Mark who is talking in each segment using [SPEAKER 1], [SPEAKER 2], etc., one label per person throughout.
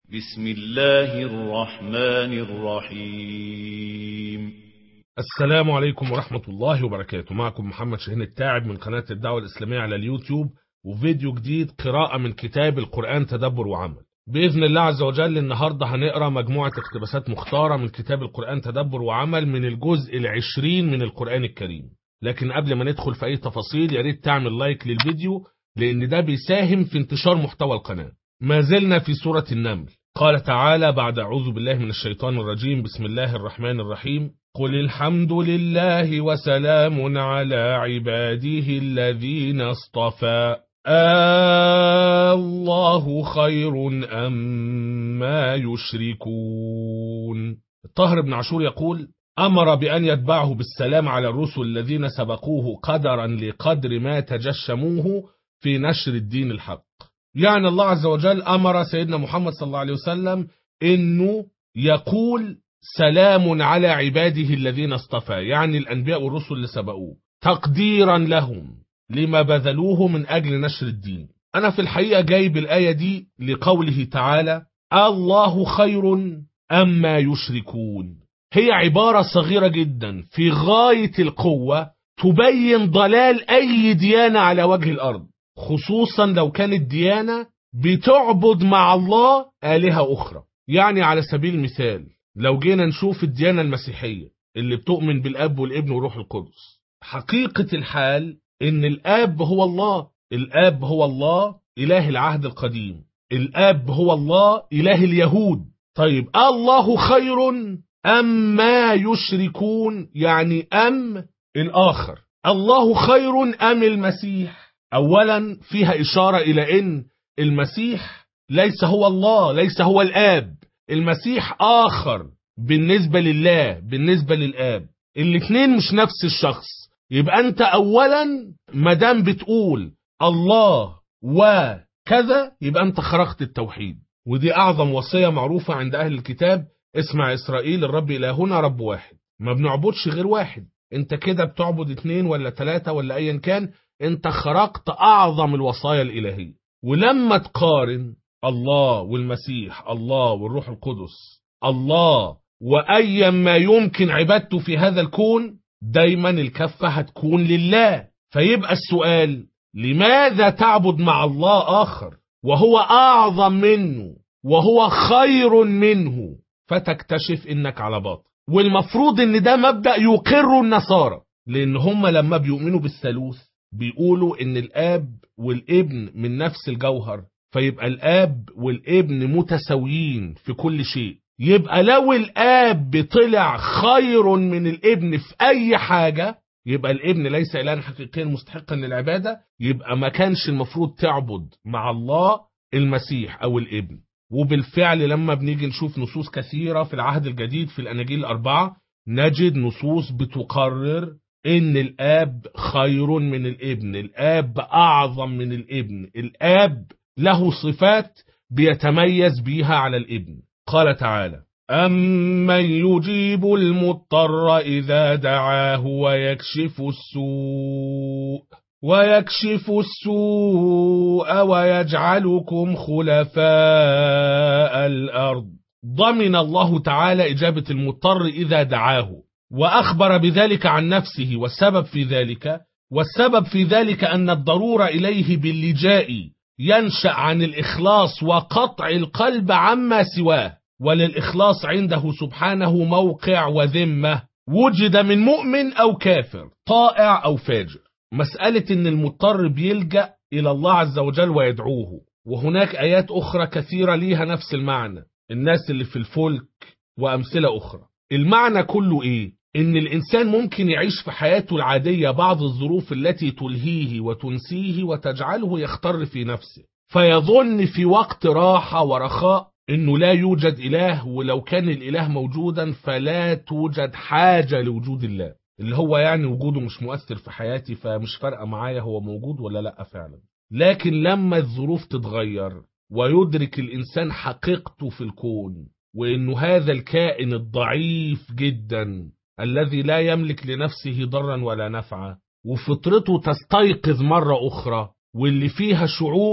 [SPEAKER 1] بسم الله الرحمن الرحيم.
[SPEAKER 2] السلام عليكم ورحمة الله وبركاته. معكم محمد شاهين التاعب من قناة الدعوة الإسلامية على اليوتيوب، وفيديو جديد قراءة من كتاب القرآن تدبر وعمل. بإذن الله عز وجل النهاردة هنقرأ مجموعة اقتباسات مختارة من كتاب القرآن تدبر وعمل من الجزء 20 من القرآن الكريم. لكن قبل ما ندخل في أي تفاصيل يا ريت تعمل لايك للفيديو، لأن ده بيساهم في انتشار محتوى القناة. ما زلنا في سورة النمل. قال تعالى بعد أعوذ بالله من الشيطان الرجيم: بسم الله الرحمن الرحيم. قل الحمد لله وسلام على عباده الذين اصطفى الله خير أما يشركون. الطاهر بن عاشور يقول: أمر بأن يتبعه بالسلام على الرسل الذين سبقوه قدرا لقدر ما تجشموه في نشر الدين الحق. يعني الله عز وجل أمر سيدنا محمد صلى الله عليه وسلم إنه يقول سلام على عباده الذين اصطفى، يعني الأنبياء والرسل اللي سبقوه، تقديرا لهم لما بذلوه من أجل نشر الدين. أنا في الحقيقة جايب الآية دي لقوله تعالى: الله خير أما يشركون. هي عبارة صغيرة جدا في غاية القوة تبين ضلال أي ديانة على وجه الأرض، خصوصا لو كانت ديانة بتعبد مع الله آلهة أخرى. يعني على سبيل المثال لو جينا نشوف الديانة المسيحية اللي بتؤمن بالأب والابن وروح القدس، حقيقة الحال إن الآب هو الله. الآب هو الله إله العهد القديم، الآب هو الله إله اليهود. طيب الله خير أما يشركون، يعني أم الآخر، الله خير أم المسيح؟ أولا فيها إشارة إلى أن المسيح ليس هو الله، ليس هو الآب. المسيح آخر بالنسبة لله، بالنسبة للآب، الاثنين مش نفس الشخص. يبقى أنت أولا مدام بتقول الله وكذا يبقى أنت خرقت التوحيد، ودي أعظم وصية معروفة عند أهل الكتاب: اسمع إسرائيل، الرب إلهنا رب واحد. ما بنعبدش غير واحد. أنت كده بتعبد 2 ولا 3 ولا أيا كان، أنت خرقت أعظم الوصايا الإلهية. ولما تقارن الله والمسيح، الله والروح القدس، الله وأي ما يمكن عبادته في هذا الكون، دايما الكفة هتكون لله. فيبقى السؤال: لماذا تعبد مع الله آخر وهو أعظم منه وهو خير منه؟ فتكتشف إنك على باطل. والمفروض إن ده مبدأ يقر النصارى، لأن هم لما بيؤمنوا بالثالوث بيقولوا إن الآب والابن من نفس الجوهر، فيبقى الآب والابن متساويين في كل شيء. يبقى لو الآب طلع خير من الابن في أي حاجة، يبقى الابن ليس إلها حقيقيا مستحقا للعبادة، يبقى ما كانش المفروض تعبد مع الله المسيح أو الابن. وبالفعل لما بنيجي نشوف نصوص كثيرة في العهد الجديد في الأناجيل ال4، نجد نصوص بتقرر إن الآب خير من الابن، الآب أعظم من الابن، الآب له صفات بيتميز بيها على الابن. قال تعالى: أمن يجيب المضطر إذا دعاه ويكشف السوء ويجعلكم خلفاء الأرض. ضمن الله تعالى إجابة المضطر إذا دعاه، وأخبر بذلك عن نفسه، والسبب في ذلك أن الضرورة إليه باللجاء ينشأ عن الإخلاص وقطع القلب عما سواه، وللإخلاص عنده سبحانه موقع وذمة، وجد من مؤمن أو كافر، طائع أو فاجر. مسألة إن المضطر بيلجأ إلى الله عز وجل ويدعوه، وهناك آيات أخرى كثيرة ليها نفس المعنى، الناس اللي في الفلك وأمثلة أخرى. المعنى كله إيه؟ إن الإنسان ممكن يعيش في حياته العادية بعض الظروف التي تلهيه وتنسيه وتجعله يختر في نفسه، فيظن في وقت راحة ورخاء إنه لا يوجد إله، ولو كان الإله موجودا فلا توجد حاجة لوجود الله، اللي هو يعني وجوده مش مؤثر في حياتي، فمش فارقة معايا هو موجود ولا لأ فعلا. لكن لما الظروف تتغير ويدرك الإنسان حقيقته في الكون، وإنه هذا الكائن الضعيف جدا الذي لا يملك لنفسه ضرا ولا نفعا، وفطرته تستيقظ مرة أخرى، واللي فيها شعور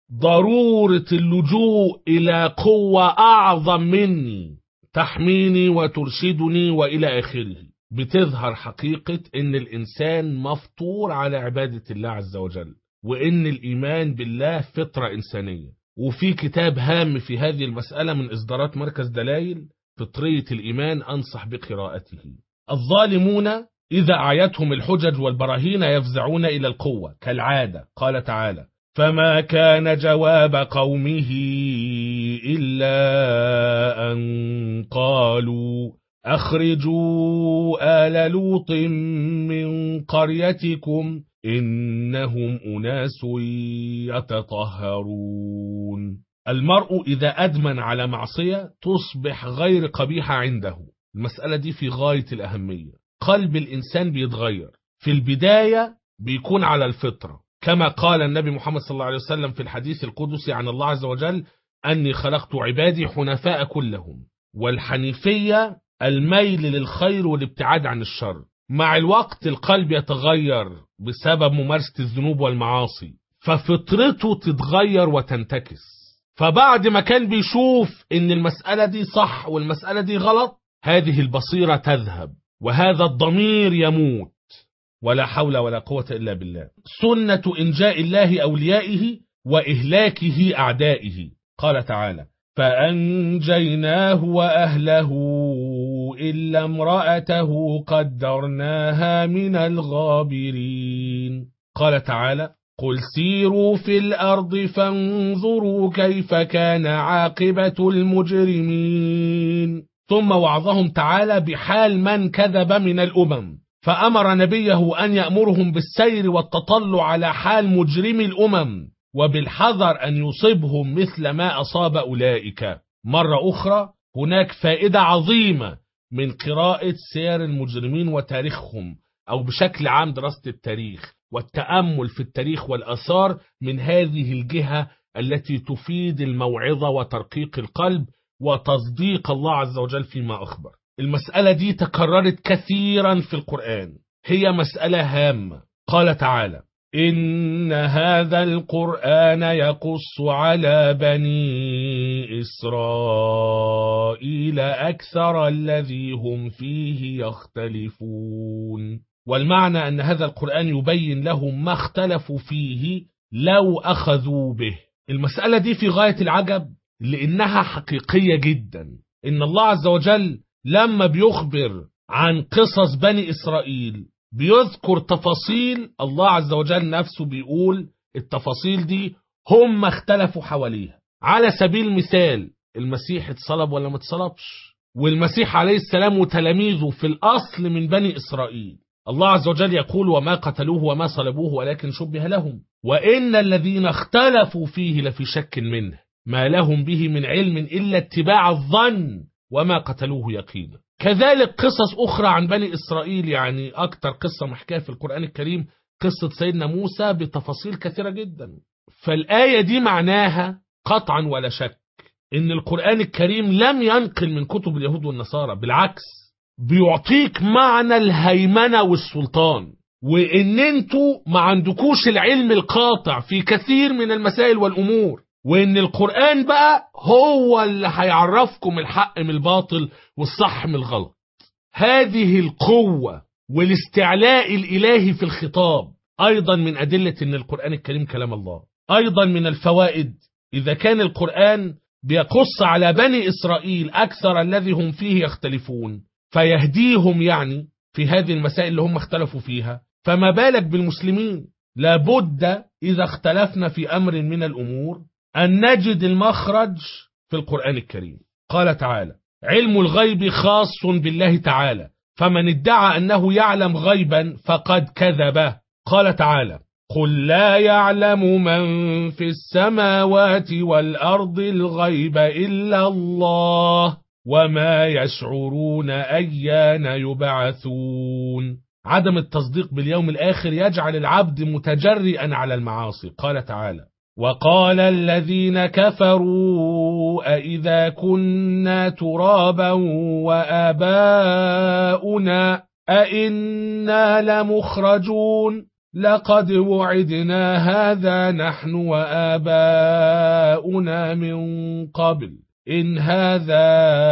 [SPEAKER 2] ضرورة اللجوء إلى قوة أعظم مني تحميني وترشدني وإلى آخره، بتظهر حقيقة إن الإنسان مفطور على عبادة الله عز وجل، وإن الإيمان بالله فطرة إنسانية. وفي كتاب هام في هذه المسألة من إصدارات مركز دلائل، فطرية الإيمان، أنصح بقراءته. الظالمون إذا أعيتهم الحجج والبراهين يفزعون إلى القوة كالعادة. قال تعالى: فما كان جواب قومه إلا أن قالوا أخرجوا آل لوط من قريتكم إنهم أناس يتطهرون. المرء إذا أدمن على معصية تصبح غير قبيحة عنده. المسألة دي في غاية الأهمية. قلب الإنسان بيتغير، في البداية بيكون على الفطرة، كما قال النبي محمد صلى الله عليه وسلم في الحديث القدسي عن الله عز وجل: أني خلقت عبادي حنفاء كلهم. والحنيفية الميل للخير والابتعاد عن الشر. مع الوقت القلب يتغير بسبب ممارسة الذنوب والمعاصي، ففطرته تتغير وتنتكس. فبعد ما كان بيشوف ان المسألة دي صح والمسألة دي غلط، هذه البصيرة تذهب وهذا الضمير يموت. ولا حول ولا قوة إلا بالله. سنة إنجاء الله أوليائه وإهلاكه أعدائه. قال تعالى: فأنجيناه وأهله إلا امرأته قدرناها من الغابرين. قال تعالى: قل سيروا في الأرض فانظروا كيف كان عاقبة المجرمين. ثم وعظهم تعالى بحال من كذب من الأمم، فأمر نبيه أن يأمرهم بالسير والتطلع على حال مجرمي الأمم، وبالحذر أن يصيبهم مثل ما أصاب أولئك. مرة أخرى، هناك فائدة عظيمة من قراءة سير المجرمين وتاريخهم، أو بشكل عام دراسة التاريخ والتأمل في التاريخ والآثار من هذه الجهة التي تفيد الموعظة وترقيق القلب وتصديق الله عز وجل فيما أخبر. المسألة دي تكررت كثيرا في القرآن، هي مسألة هامة. قال تعالى: إن هذا القرآن يقص على بني إسرائيل أكثر الذي هم فيه يختلفون. والمعنى أن هذا القرآن يبين لهم ما اختلفوا فيه لو أخذوا به. المسألة دي في غاية العجب لأنها حقيقية جدا. إن الله عز وجل لما بيخبر عن قصص بني إسرائيل بيذكر تفاصيل، الله عز وجل نفسه بيقول التفاصيل دي هم اختلفوا حواليها. على سبيل المثال، المسيح اتصلب ولا ما اتصلبش؟ والمسيح عليه السلام وتلاميذه في الأصل من بني إسرائيل. الله عز وجل يقول: وما قتلوه وما صلبوه ولكن شبه لهم وإن الذين اختلفوا فيه لفي شك منه ما لهم به من علم إلا اتباع الظن وما قتلوه يقينا. كذلك قصص أخرى عن بني إسرائيل، يعني أكتر قصة محكاة في القرآن الكريم قصة سيدنا موسى بتفاصيل كثيرة جدا. فالآية دي معناها قطعا ولا شك إن القرآن الكريم لم ينقل من كتب اليهود والنصارى، بالعكس بيعطيك معنى الهيمنة والسلطان، وإن انتوا ما عندكوش العلم القاطع في كثير من المسائل والأمور، وإن القرآن بقى هو اللي هيعرفكم الحق من الباطل والصح من الغلط. هذه القوة والاستعلاء الإلهي في الخطاب أيضا من أدلة أن القرآن الكريم كلام الله. أيضا من الفوائد، إذا كان القرآن بيقص على بني إسرائيل أكثر الذي هم فيه يختلفون فيهديهم يعني في هذه المسائل اللي هم اختلفوا فيها، فما بالك بالمسلمين؟ لابد إذا اختلفنا في أمر من الأمور أن نجد المخرج في القرآن الكريم. قال تعالى: علم الغيب خاص بالله تعالى، فمن ادعى أنه يعلم غيبا فقد كذب. قال تعالى: قل لا يعلم من في السماوات والأرض الغيب إلا الله وما يشعرون أيان يبعثون. عدم التصديق باليوم الآخر يجعل العبد متجرئا على المعاصي. قال تعالى: وقال الذين كفروا أئذا كنا ترابا وآباؤنا أئنا لمخرجون لقد وعدنا هذا نحن وآباؤنا من قبل إن هذا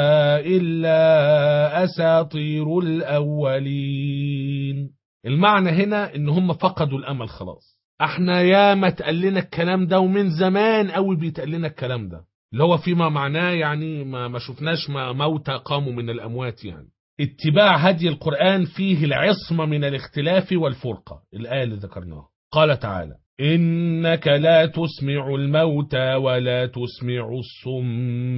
[SPEAKER 2] إلا أساطير الأولين. المعنى هنا إن هم فقدوا الأمل خلاص. احنا ياما اتقال لنا الكلام ده ومن زمان قوي بيتقال لنا الكلام ده، اللي هو فيما معناه يعني ما شفناش موتى قاموا من الأموات. يعني اتباع هدي القرآن فيه العصمة من الاختلاف والفرقة. الآية اللي ذكرناها قال تعالى: إنك لا تسمع الموتى ولا تسمع الصم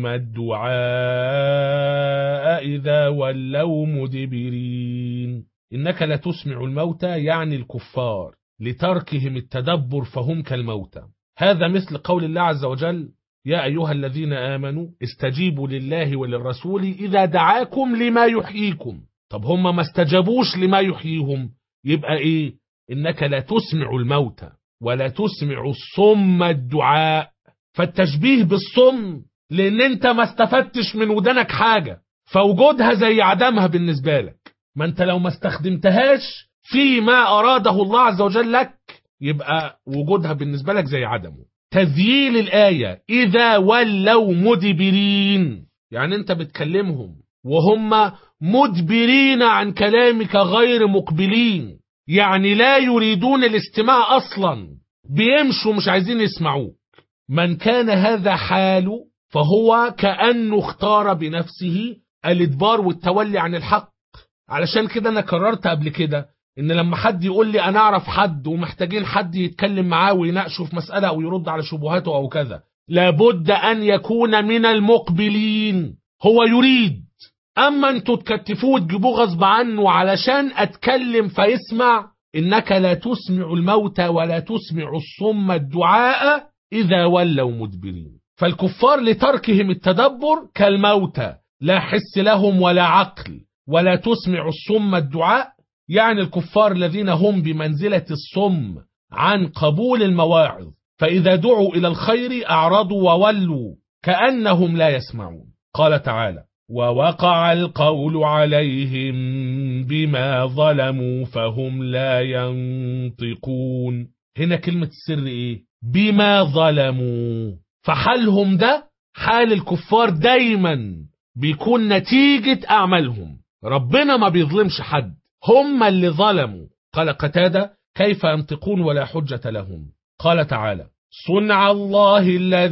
[SPEAKER 2] الدعاء إذا ولوا مدبرين. إنك لا تسمع الموتى يعني الكفار لتركهم التدبر فهم كالموتى. هذا مثل قول الله عز وجل: يا أيها الذين آمنوا استجيبوا لله وللرسول إذا دعاكم لما يحييكم. طب هم ما استجابوش لما يحييهم، يبقى إيه؟ إنك لا تسمع الموتى ولا تسمع الصم الدعاء. فالتشبيه بالصم لأن أنت ما استفدتش من ودنك حاجة، فوجودها زي عدمها بالنسبة لك. ما أنت لو ما استخدمتهاش فيما أراده الله عز وجل لك يبقى وجودها بالنسبة لك زي عدمه. تذييل الآية إذا ولوا مدبرين، يعني أنت بتكلمهم وهم مدبرين عن كلامك غير مقبلين، يعني لا يريدون الاستماع أصلا، بيمشوا مش عايزين يسمعوك. من كان هذا حاله فهو كأنه اختار بنفسه الإدبار والتولي عن الحق. علشان كده أنا قررت قبل كده إن لما حد يقول لي أنا أعرف حد ومحتاجين حد يتكلم معاه ويناقشه في مسألة أو يرد على شبهاته أو كذا، لابد أن يكون من المقبلين، هو يريد. أما أنتوا تكتفوه وتجيبوه غصب عنه علشان أتكلم فيسمع. إنك لا تسمع الموتى ولا تسمع الصم الدعاء إذا ولوا مدبرين. فالكفار لتركهم التدبر كالموتى، لا حس لهم ولا عقل. ولا تسمع الصم الدعاء يعني الكفار الذين هم بمنزلة الصم عن قبول المواعظ، فإذا دعوا إلى الخير أعرضوا وولوا كأنهم لا يسمعون. قال تعالى: ووقع القول عليهم بما ظلموا فهم لا ينطقون. هنا كلمة السر إيه؟ بما ظلموا. فحالهم ده حال الكفار دايما بيكون نتيجة أعمالهم. ربنا ما بيظلمش حد، هم اللي ظلموا. قال قتادة: كيف ينطقون ولا حجة لهم. قال تعالى: صنع الله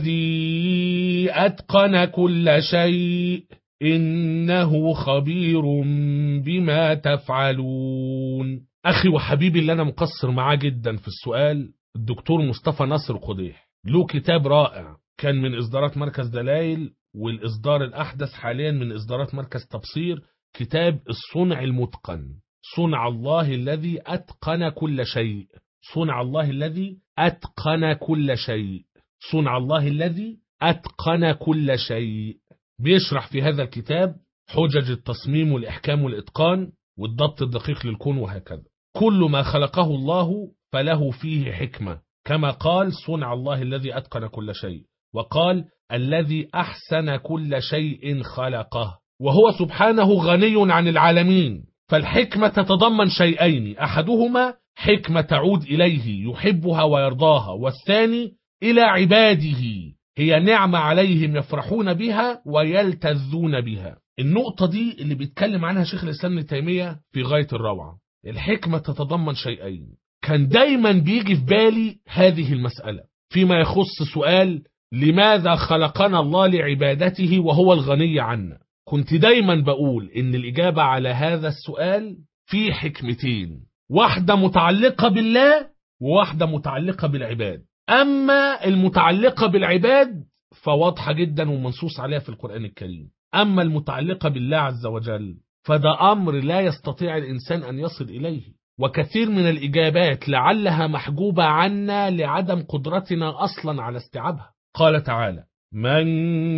[SPEAKER 2] الذي أتقن كل شيء إنه خبير بما تفعلون. أخي وحبيبي اللي أنا مقصر معاه جدا في السؤال، الدكتور مصطفى ناصر قديح، له كتاب رائع كان من إصدارات مركز دلائل، والإصدار الأحدث حاليا من إصدارات مركز تبصير، كتاب الصنع المتقن. صنع الله الذي أتقن كل شيء. صنع الله الذي أتقن كل شيء. صنع الله الذي أتقن كل شيء. بيشرح في هذا الكتاب حجج التصميم والإحكام والإتقان والضبط الدقيق للكون وهكذا. كل ما خلقه الله فله فيه حكمة، كما قال: صنع الله الذي أتقن كل شيء، وقال: الذي أحسن كل شيء خلقه. وهو سبحانه غني عن العالمين. فالحكمة تتضمن شيئين: أحدهما حكمة تعود إليه يحبها ويرضاها، والثاني إلى عباده هي نعمة عليهم يفرحون بها ويلتذون بها. النقطة دي اللي بيتكلم عنها شيخ الإسلام ابن تيمية في غاية الروعة. الحكمة تتضمن شيئين. كان دايما بيجي في بالي هذه المسألة فيما يخص سؤال: لماذا خلقنا الله لعبادته وهو الغني عنا؟ كنت دايما بقول إن الإجابة على هذا السؤال في حكمتين: واحدة متعلقة بالله وواحدة متعلقة بالعباد. أما المتعلقة بالعباد فواضحة جدا ومنصوص عليها في القرآن الكريم. أما المتعلقة بالله عز وجل فده أمر لا يستطيع الإنسان أن يصل إليه، وكثير من الإجابات لعلها محجوبة عنا لعدم قدرتنا أصلا على استيعابها. قال تعالى: من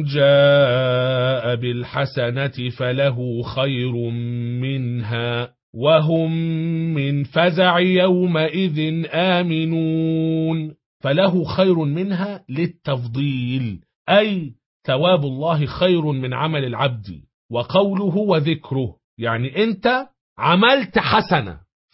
[SPEAKER 2] جاء بالحسنة فله خير منها وهم من فزع يومئذ آمنون. فله خير منها للتفضيل، أي ثواب الله خير من عمل العبد. وقوله وذكره يعني أنت عملت حسنة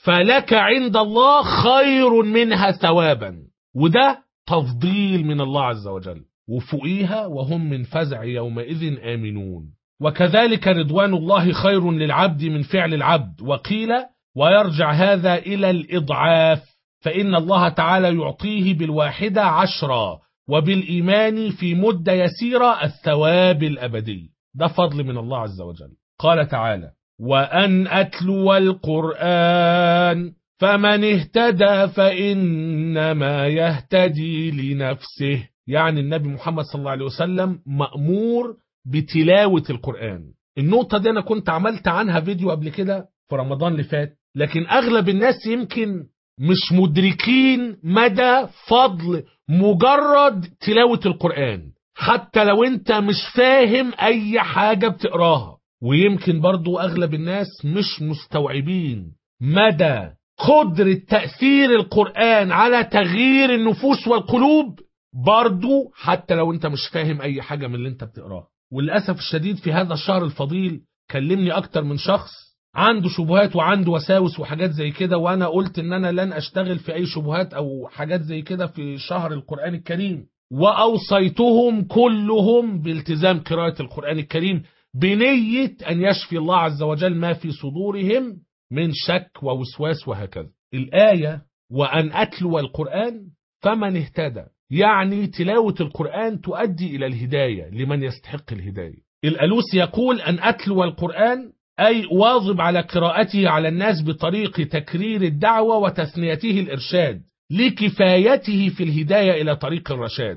[SPEAKER 2] فلك عند الله خير منها ثوابا. وده تفضيل من الله عز وجل. وفوقيها وهم من فزع يومئذ آمنون. وكذلك رضوان الله خير للعبد من فعل العبد. وقيل ويرجع هذا إلى الإضعاف، فإن الله تعالى يعطيه بالواحدة 10 وبالإيمان في مدة يسيرة الثواب الأبدي. ده فضل من الله عز وجل. قال تعالى وأن أتلو القرآن فمن اهتدى فإنما يهتدي لنفسه. يعني النبي محمد صلى الله عليه وسلم مأمور بتلاوة القرآن. النقطة دي أنا كنت عملت عنها فيديو قبل كده في رمضان اللي فات، لكن أغلب الناس يمكن مش مدركين مدى فضل مجرد تلاوة القرآن، حتى لو انت مش فاهم أي حاجة بتقراها. ويمكن برضو أغلب الناس مش مستوعبين مدى قدرة تأثير القرآن على تغيير النفوس والقلوب، برضو حتى لو انت مش فاهم أي حاجة من اللي انت بتقراها. وللأسف الشديد في هذا الشهر الفضيل كلمني أكتر من شخص عنده شبهات وعنده وساوس وحاجات زي كده، وأنا قلت إن أنا لن أشتغل في أي شبهات أو حاجات زي كده في شهر القرآن الكريم، وأوصيتهم كلهم بالتزام قراءة القرآن الكريم بنية أن يشفي الله عز وجل ما في صدورهم من شك ووسواس وهكذا. الآية وأن أتلو القرآن فمن اهتدى، يعني تلاوة القرآن تؤدي إلى الهداية لمن يستحق الهداية. الألوسي يقول أن أتلو القرآن أي واظب على قراءته على الناس بطريق تكرير الدعوة وتثنيته الإرشاد لكفايته في الهداية إلى طريق الرشاد.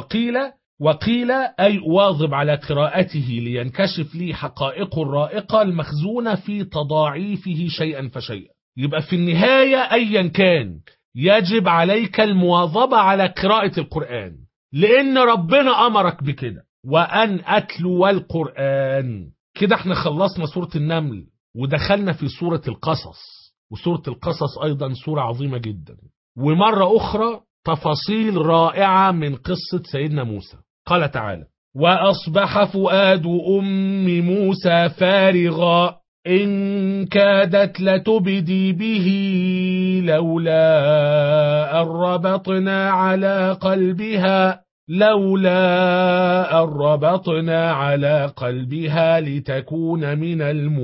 [SPEAKER 2] وقيل أي واظب على قراءته لينكشف لي حقائق الرائقة المخزونة في تضاعيفه شيئا فشيئا. يبقى في النهاية أيا كان يجب عليك المواظبة على قراءة القرآن، لأن ربنا أمرك بكده. وأن أتلو القرآن. كده احنا خلصنا سورة النمل ودخلنا في سورة القصص. وسورة القصص أيضا سورة عظيمة جدا، ومرة أخرى تفاصيل رائعة من قصة سيدنا موسى. قال تعالى وأصبح فؤاد أم موسى فارغا إن كادت لتبدي به لولا أن ربطنا على قلبها لتكون من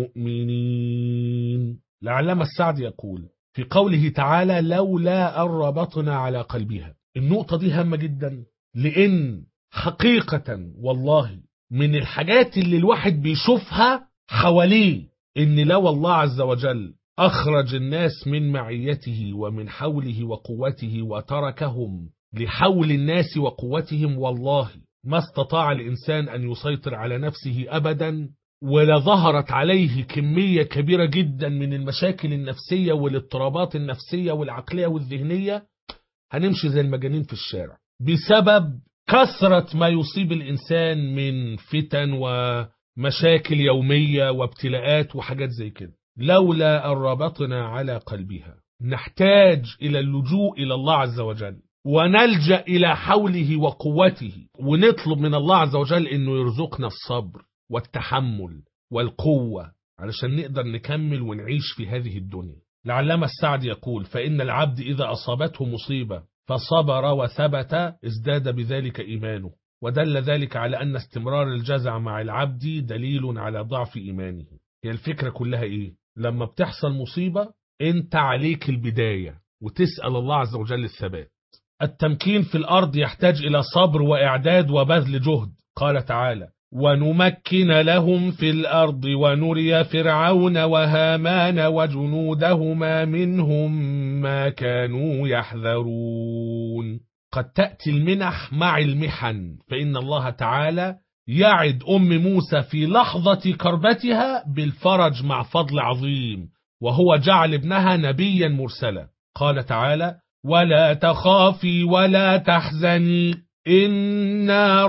[SPEAKER 2] المؤمنين. العلامة السعدي يقول في قوله تعالى لولا أن ربطنا على قلبها، النقطة دي هامة جدا، لأن حقيقة والله من الحاجات اللي الواحد بيشوفها حواليه إن لو الله عز وجل أخرج الناس من معيته ومن حوله وقوته وتركهم لحول الناس وقوتهم، والله ما استطاع الإنسان أن يسيطر على نفسه أبدا، ولظهرت عليه كمية كبيرة جدا من المشاكل النفسية والاضطرابات النفسية والعقلية والذهنية. هنمشي زي المجانين في الشارع بسبب كثرة ما يصيب الإنسان من فتن ومشاكل يومية وابتلاءات وحاجات زي كده. لولا أن ربطنا على قلبها. نحتاج إلى اللجوء إلى الله عز وجل ونلجأ إلى حوله وقوته، ونطلب من الله عز وجل إنه يرزقنا الصبر والتحمل والقوة علشان نقدر نكمل ونعيش في هذه الدنيا. العلامة السعدي يقول فإن العبد إذا أصابته مصيبة فصبر وثبت ازداد بذلك إيمانه، ودل ذلك على أن استمرار الجزع مع العبد دليل على ضعف إيمانه. هي الفكرة كلها إيه؟ لما بتحصل مصيبة أنت عليك البداية وتسأل الله عز وجل الثبات. التمكين في الأرض يحتاج إلى صبر وإعداد وبذل جهد. قال تعالى ونمكن لهم في الأرض ونري فرعون وهامان وجنودهما منهم ما كانوا يحذرون. قد تأتي المنح مع المحن، فإن الله تعالى يعد أم موسى في لحظة كربتها بالفرج مع فضل عظيم، وهو جعل ابنها نبيا مرسلا. قال تعالى ولا تخافي ولا تحزني إنا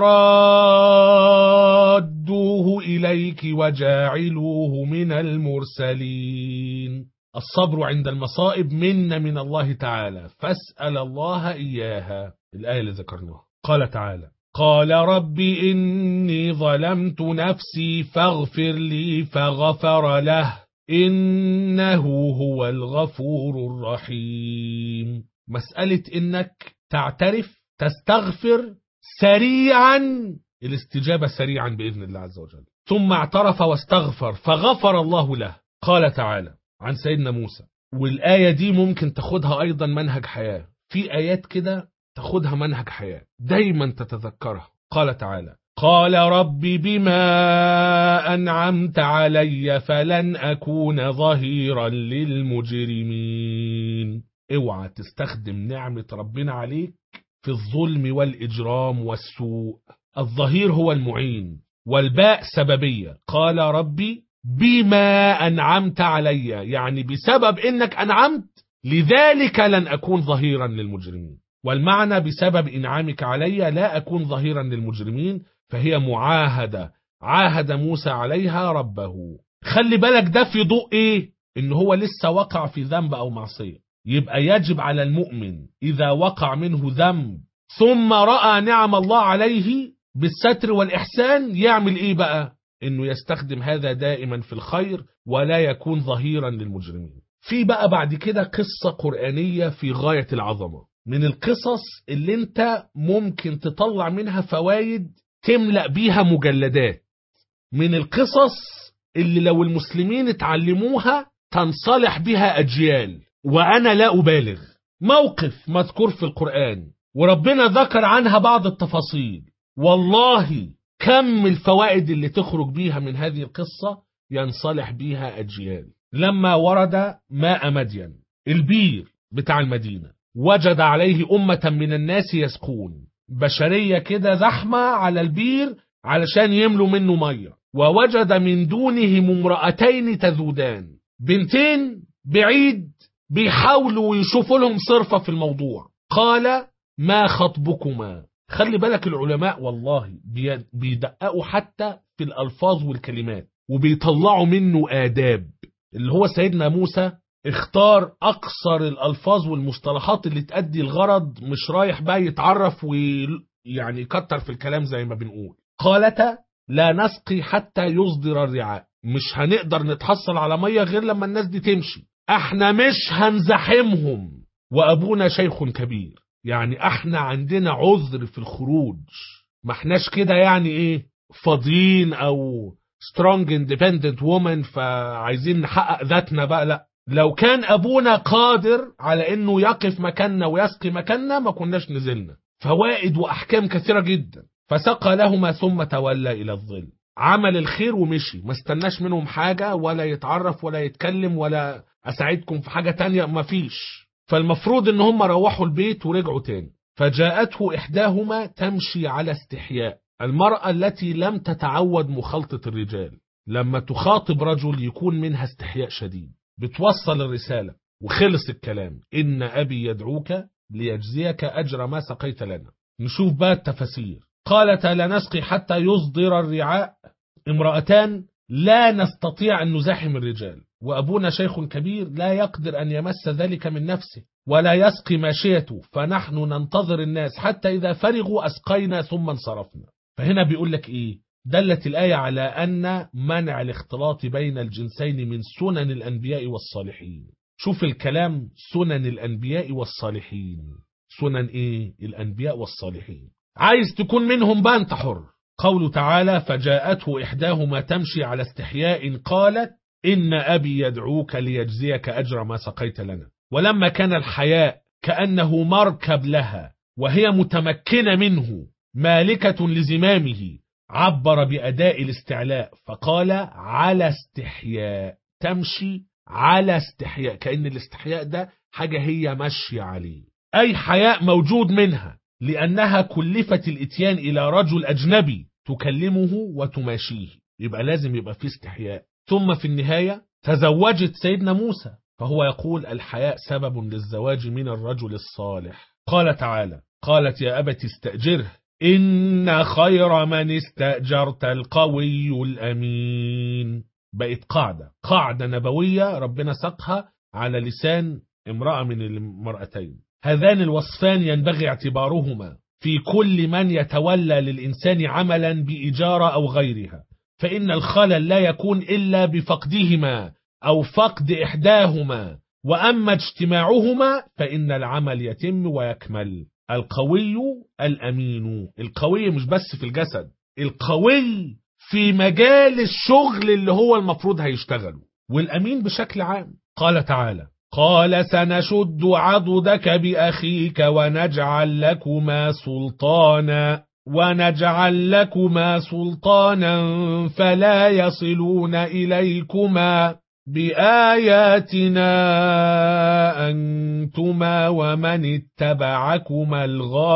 [SPEAKER 2] رادوه إليك وجاعلوه من المرسلين. الصبر عند المصائب منة من الله تعالى، فاسأل الله إياها. الآية اللي ذكرناها. قال تعالى قال رب إني ظلمت نفسي فاغفر لي فغفر له إنه هو الغفور الرحيم. مسألة إنك تعترف تستغفر سريعا، الاستجابة سريعا بإذن الله عز وجل. ثم اعترف واستغفر فغفر الله له. قال تعالى عن سيدنا موسى، والآية دي ممكن تاخدها أيضا منهج حياة، في آيات كده تاخدها منهج حياة دايما تتذكرها. قال تعالى: قال رب بما أنعمت علي فلن أكون ظهيرا للمجرمين. اوعى تستخدم نعمة ربنا عليك في الظلم والإجرام والسوء. الظهير هو المعين، والباء سببية. قال ربي بما أنعمت علي، يعني بسبب إنك أنعمت لذلك لن أكون ظهيرا للمجرمين. والمعنى بسبب إنعامك علي لا أكون ظهيرا للمجرمين، فهي معاهدة عاهد موسى عليها ربه. خلي بالك ده في ضوء إيه؟ إن هو لسه وقع في ذنب أو معصية. يبقى يجب على المؤمن إذا وقع منه ذنب ثم رأى نعم الله عليه بالستر والإحسان يعمل إيه بقى؟ إنه يستخدم هذا دائما في الخير ولا يكون ظهيرا للمجرمين. في بقى بعد كده قصة قرآنية في غاية العظمة، من القصص اللي انت ممكن تطلع منها فوائد تملأ بيها مجلدات، من القصص اللي لو المسلمين اتعلموها تنصلح بها أجيال. وأنا لا أبالغ، موقف مذكور في القرآن وربنا ذكر عنها بعض التفاصيل، والله كم الفوائد اللي تخرج بيها من هذه القصة ينصلح بيها أجيال. لما ورد ماء مدين، البير بتاع المدينة، وجد عليه أمة من الناس يسقون، بشرية كده زحمة على البير علشان يملوا منه مية، ووجد من دونهم امرأتين تذودان، بنتين بعيد بيحاولوا يشوفوا لهم صرفة في الموضوع. قال ما خطبكما؟ خلي بالك العلماء والله بيدققوا حتى في الألفاظ والكلمات وبيطلعوا منه آداب. اللي هو سيدنا موسى اختار أقصر الألفاظ والمصطلحات اللي تأدي الغرض، مش رايح بقى يتعرف ويعني يكتر في الكلام زي ما بنقول. قالتا لا نسقي حتى يصدر الرعاء، مش هنقدر نتحصل على مية غير لما الناس دي تمشي، احنا مش هنزحمهم، وأبونا شيخ كبير، يعني احنا عندنا عذر في الخروج، ما احناش كده يعني ايه فاضيين او strong independent woman فعايزين نحقق ذاتنا بقى. لا، لو كان أبونا قادر على أنه يقف مكاننا ويسقي مكاننا ما كناش نزلنا. فوائد وأحكام كثيرة جدا. فسقى لهما ثم تولى إلى الظل، عمل الخير ومشي، ما استناش منهم حاجة ولا يتعرف ولا يتكلم ولا أساعدكم في حاجة تانية، ما فيش. فالمفروض أن هم روحوا البيت ورجعوا تاني. فجاءته إحداهما تمشي على استحياء، المرأة التي لم تتعود مخالطة الرجال لما تخاطب رجل يكون منها استحياء شديد، بتوصل الرسالة وخلص الكلام. إن أبي يدعوك ليجزيك أجر ما سقيت لنا. نشوف بقى التفاسير. قالت لا نسقي حتى يصدر الرعاء، امرأتان لا نستطيع أن نزاحم الرجال، وأبونا شيخ كبير لا يقدر أن يمس ذلك من نفسه ولا يسقي ماشيته، فنحن ننتظر الناس حتى إذا فرغوا أسقينا ثم انصرفنا. فهنا بيقول لك إيه؟ دلت الآية على أن منع الاختلاط بين الجنسين من سنن الأنبياء والصالحين. شوف الكلام، سنن الأنبياء والصالحين. سنن إيه؟ الأنبياء والصالحين. عايز تكون منهم بقى أنت حر. قوله تعالى فجاءته إحداهما تمشي على استحياء قالت إن أبي يدعوك ليجزيك أجر ما سقيت لنا. ولما كان الحياء كأنه مركب لها وهي متمكنة منه مالكة لزمامه، عبر بأداء الاستعلاء فقال على استحياء، تمشي على استحياء، كأن الاستحياء ده حاجة هي ماشية عليه، أي حياء موجود منها لأنها كلفت الاتيان إلى رجل أجنبي تكلمه وتماشيه، يبقى لازم يبقى فيه استحياء. ثم في النهاية تزوجت سيدنا موسى، فهو يقول الحياء سبب للزواج من الرجل الصالح. قال تعالى قالت يا أبت استأجره إن خير من استأجرت القوي الأمين. بقت قاعدة نبوية ربنا سقها على لسان امرأة من المرأتين. هذان الوصفان ينبغي اعتبارهما في كل من يتولى للإنسان عملا بإجارة أو غيرها، فإن الخلل لا يكون إلا بفقدهما أو فقد إحداهما، وأما اجتماعهما فإن العمل يتم ويكمل. القوي الأمين، القوي مش بس في الجسد، القوي في مجال الشغل اللي هو المفروض هيشتغله، والأمين بشكل عام. قال تعالى: قال سنشد عضدك بأخيك ونجعل لكما سلطانا فلا يصلون إليكما بآياتنا أنتما ومن اتبعكما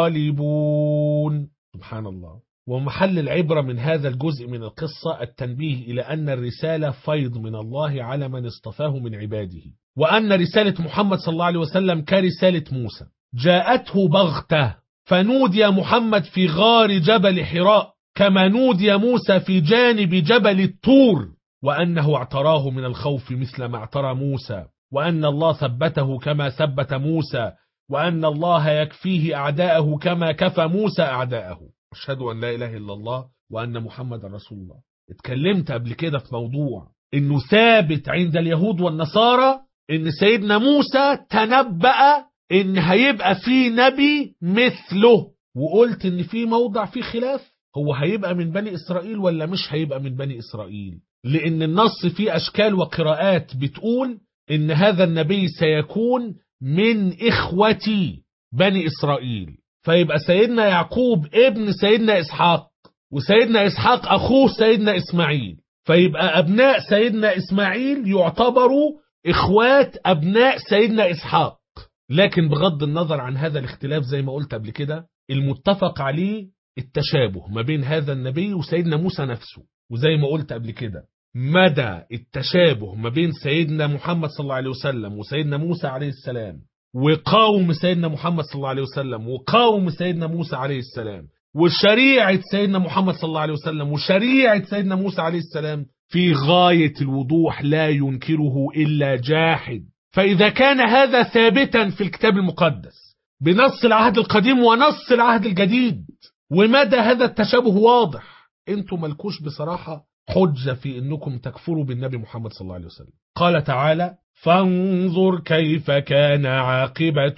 [SPEAKER 2] الغالبون. سبحان الله. ومحل العبرة من هذا الجزء من القصة التنبيه إلى أن الرسالة فيض من الله على من اصطفاه من عباده، وأن رسالة محمد صلى الله عليه وسلم كرسالة موسى جاءته بغتة، فنودي محمد في غار جبل حراء كما نودي موسى في جانب جبل الطور، وأنه اعتراه من الخوف مثل ما اعترى موسى، وأن الله ثبته كما ثبت موسى، وأن الله يكفيه أعداءه كما كفى موسى أعداءه. أشهد أن لا إله إلا الله وأن محمد رسول الله. اتكلمت قبل كده في موضوع إنه ثابت عند اليهود والنصارى إن سيدنا موسى تنبأ إن هيبقى في نبي مثله، وقلت إن في موضع فيه خلاف، هو هيبقى من بني إسرائيل ولا مش هيبقى من بني إسرائيل، لأن النص فيه أشكال وقراءات بتقول إن هذا النبي سيكون من إخوة بني إسرائيل، فيبقى سيدنا يعقوب ابن سيدنا إسحاق، وسيدنا إسحاق أخوه سيدنا إسماعيل، فيبقى أبناء سيدنا إسماعيل يعتبروا إخوات أبناء سيدنا إسحاق. لكن بغض النظر عن هذا الاختلاف زي ما قلت قبل كده، المتفق عليه التشابه ما بين هذا النبي وسيدنا موسى نفسه. وزي ما قلت قبل كده، مدى التشابه ما بين سيدنا محمد صلى الله عليه وسلم وسيدنا موسى عليه السلام، وقوم سيدنا محمد صلى الله عليه وسلم وقوم سيدنا موسى عليه السلام، وشريعة سيدنا محمد صلى الله عليه وسلم وشريعة سيدنا موسى عليه السلام، في غاية الوضوح لا ينكره إلا جاحد. فإذا كان هذا ثابتا في الكتاب المقدس بنص العهد القديم ونص العهد الجديد، ومدى هذا التشابه واضح، انتم ملكوش بصراحة حجة في انكم تكفروا بالنبي محمد صلى الله عليه وسلم. قال تعالى: فانظر كيف كان عاقبة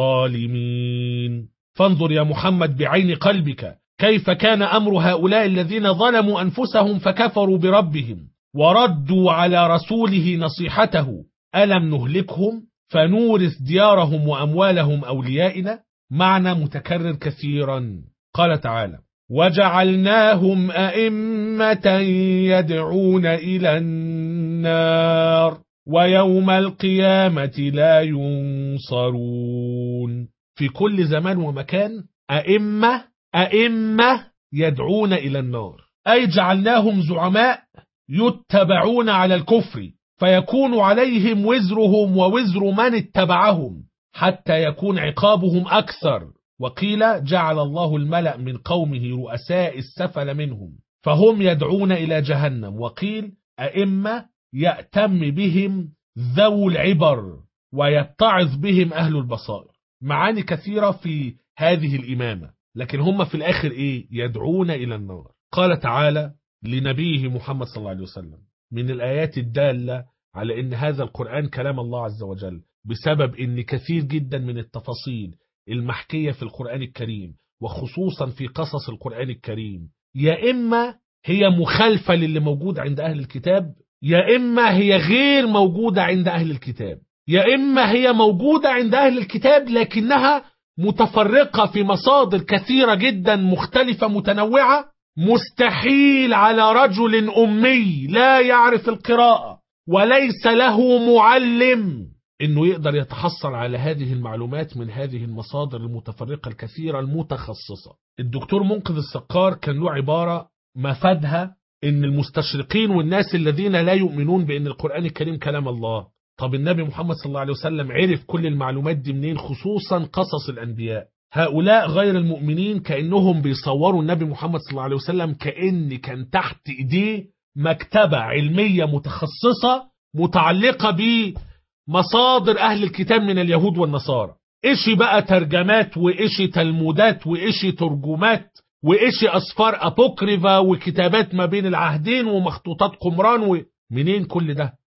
[SPEAKER 2] الظالمين. فانظر يا محمد بعين قلبك كيف كان أمر هؤلاء الذين ظلموا أنفسهم فكفروا بربهم وردوا على رسوله نصيحته. ألم نهلكهم فنورث ديارهم وأموالهم أوليائنا؟ معنى متكرر كثيرا. قال تعالى: وجعلناهم أئمة يدعون إلى النار ويوم القيامة لا ينصرون. في كل زمان ومكان أئمة يدعون إلى النار، أي جعلناهم زعماء يتبعون على الكفر، فيكون عليهم وزرهم ووزر من اتبعهم حتى يكون عقابهم أكثر. وقيل جعل الله الملأ من قومه رؤساء السفل منهم فهم يدعون إلى جهنم. وقيل أئمة يأتم بهم ذو العبر ويتعظ بهم أهل البصائر. معاني كثيرة في هذه الإمامة، لكن هم في الآخر يدعون إلى النار. قال تعالى لنبيه محمد صلى الله عليه وسلم من الآيات الدالة على أن هذا القرآن كلام الله عز وجل، بسبب أن كثير جدا من التفاصيل المحكية في القرآن الكريم وخصوصا في قصص القرآن الكريم يا إما هي مخالفة للي موجود عند أهل الكتاب، يا إما هي غير موجودة عند أهل الكتاب، يا إما هي موجودة عند أهل الكتاب لكنها متفرقة في مصادر كثيرة جدا مختلفة متنوعة. مستحيل على رجل أمي لا يعرف القراءة وليس له معلم إنه يقدر يتحصل على هذه المعلومات من هذه المصادر المتفرقة الكثيرة المتخصصة. الدكتور منقذ السقار كان له عبارة مفادها إن المستشرقين والناس الذين لا يؤمنون بأن القرآن الكريم كلام الله، طب النبي محمد صلى الله عليه وسلم عرف كل المعلومات دي منين؟ خصوصا قصص الأنبياء. هؤلاء غير المؤمنين كأنهم بيصوروا النبي محمد صلى الله عليه وسلم كأن كان تحت إيديه مكتبة علمية متخصصة متعلقة بمصادر أهل الكتاب من اليهود والنصارى، إيشي بقى ترجمات وإيشي تلمودات وإيشي ترجمات وإيشي أسفار أبوكريفا وكتابات ما بين العهدين ومخطوطات قمران منين كل ده؟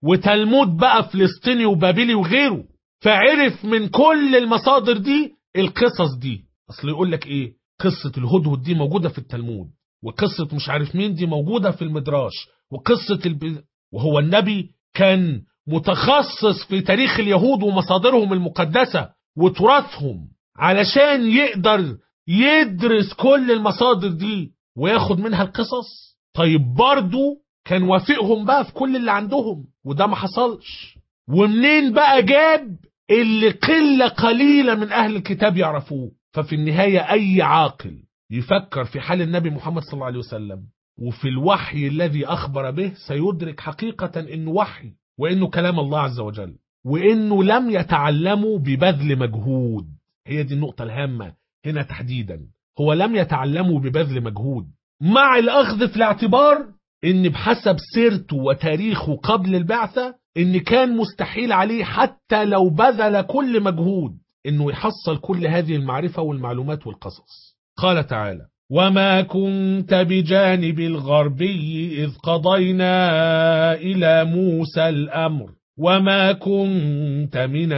[SPEAKER 2] وتلمود بقى فلسطيني وبابلي وغيره، فعرف من كل المصادر دي القصص دي. اصل يقول لك ايه، قصة الهدهد دي موجودة في التلمود، وقصة مش عارف مين دي موجودة في المدراش، وقصة وهو النبي كان متخصص في تاريخ اليهود ومصادرهم المقدسة وتراثهم علشان يقدر يدرس كل المصادر دي وياخد منها القصص. طيب برضو كان وافقهم بقى في كل اللي عندهم، وده ما حصلش. ومنين بقى جاب اللي قلة قليلة من أهل الكتاب يعرفوه؟ ففي النهاية أي عاقل يفكر في حال النبي محمد صلى الله عليه وسلم وفي الوحي الذي أخبر به سيدرك حقيقة إنه وحي، وإنه كلام الله عز وجل، وإنه لم يتعلموا ببذل مجهود. هي دي النقطة الهامة هنا تحديدا، هو لم يتعلموا ببذل مجهود، مع الأخذ في الاعتبار إن بحسب سيرته وتاريخه قبل البعثة إن كان مستحيل عليه حتى لو بذل كل مجهود إنه يحصل كل هذه المعرفة والمعلومات والقصص. قال تعالى: وما كنت بجانب الغربي إذ قضينا إلى موسى الأمر وما كنت من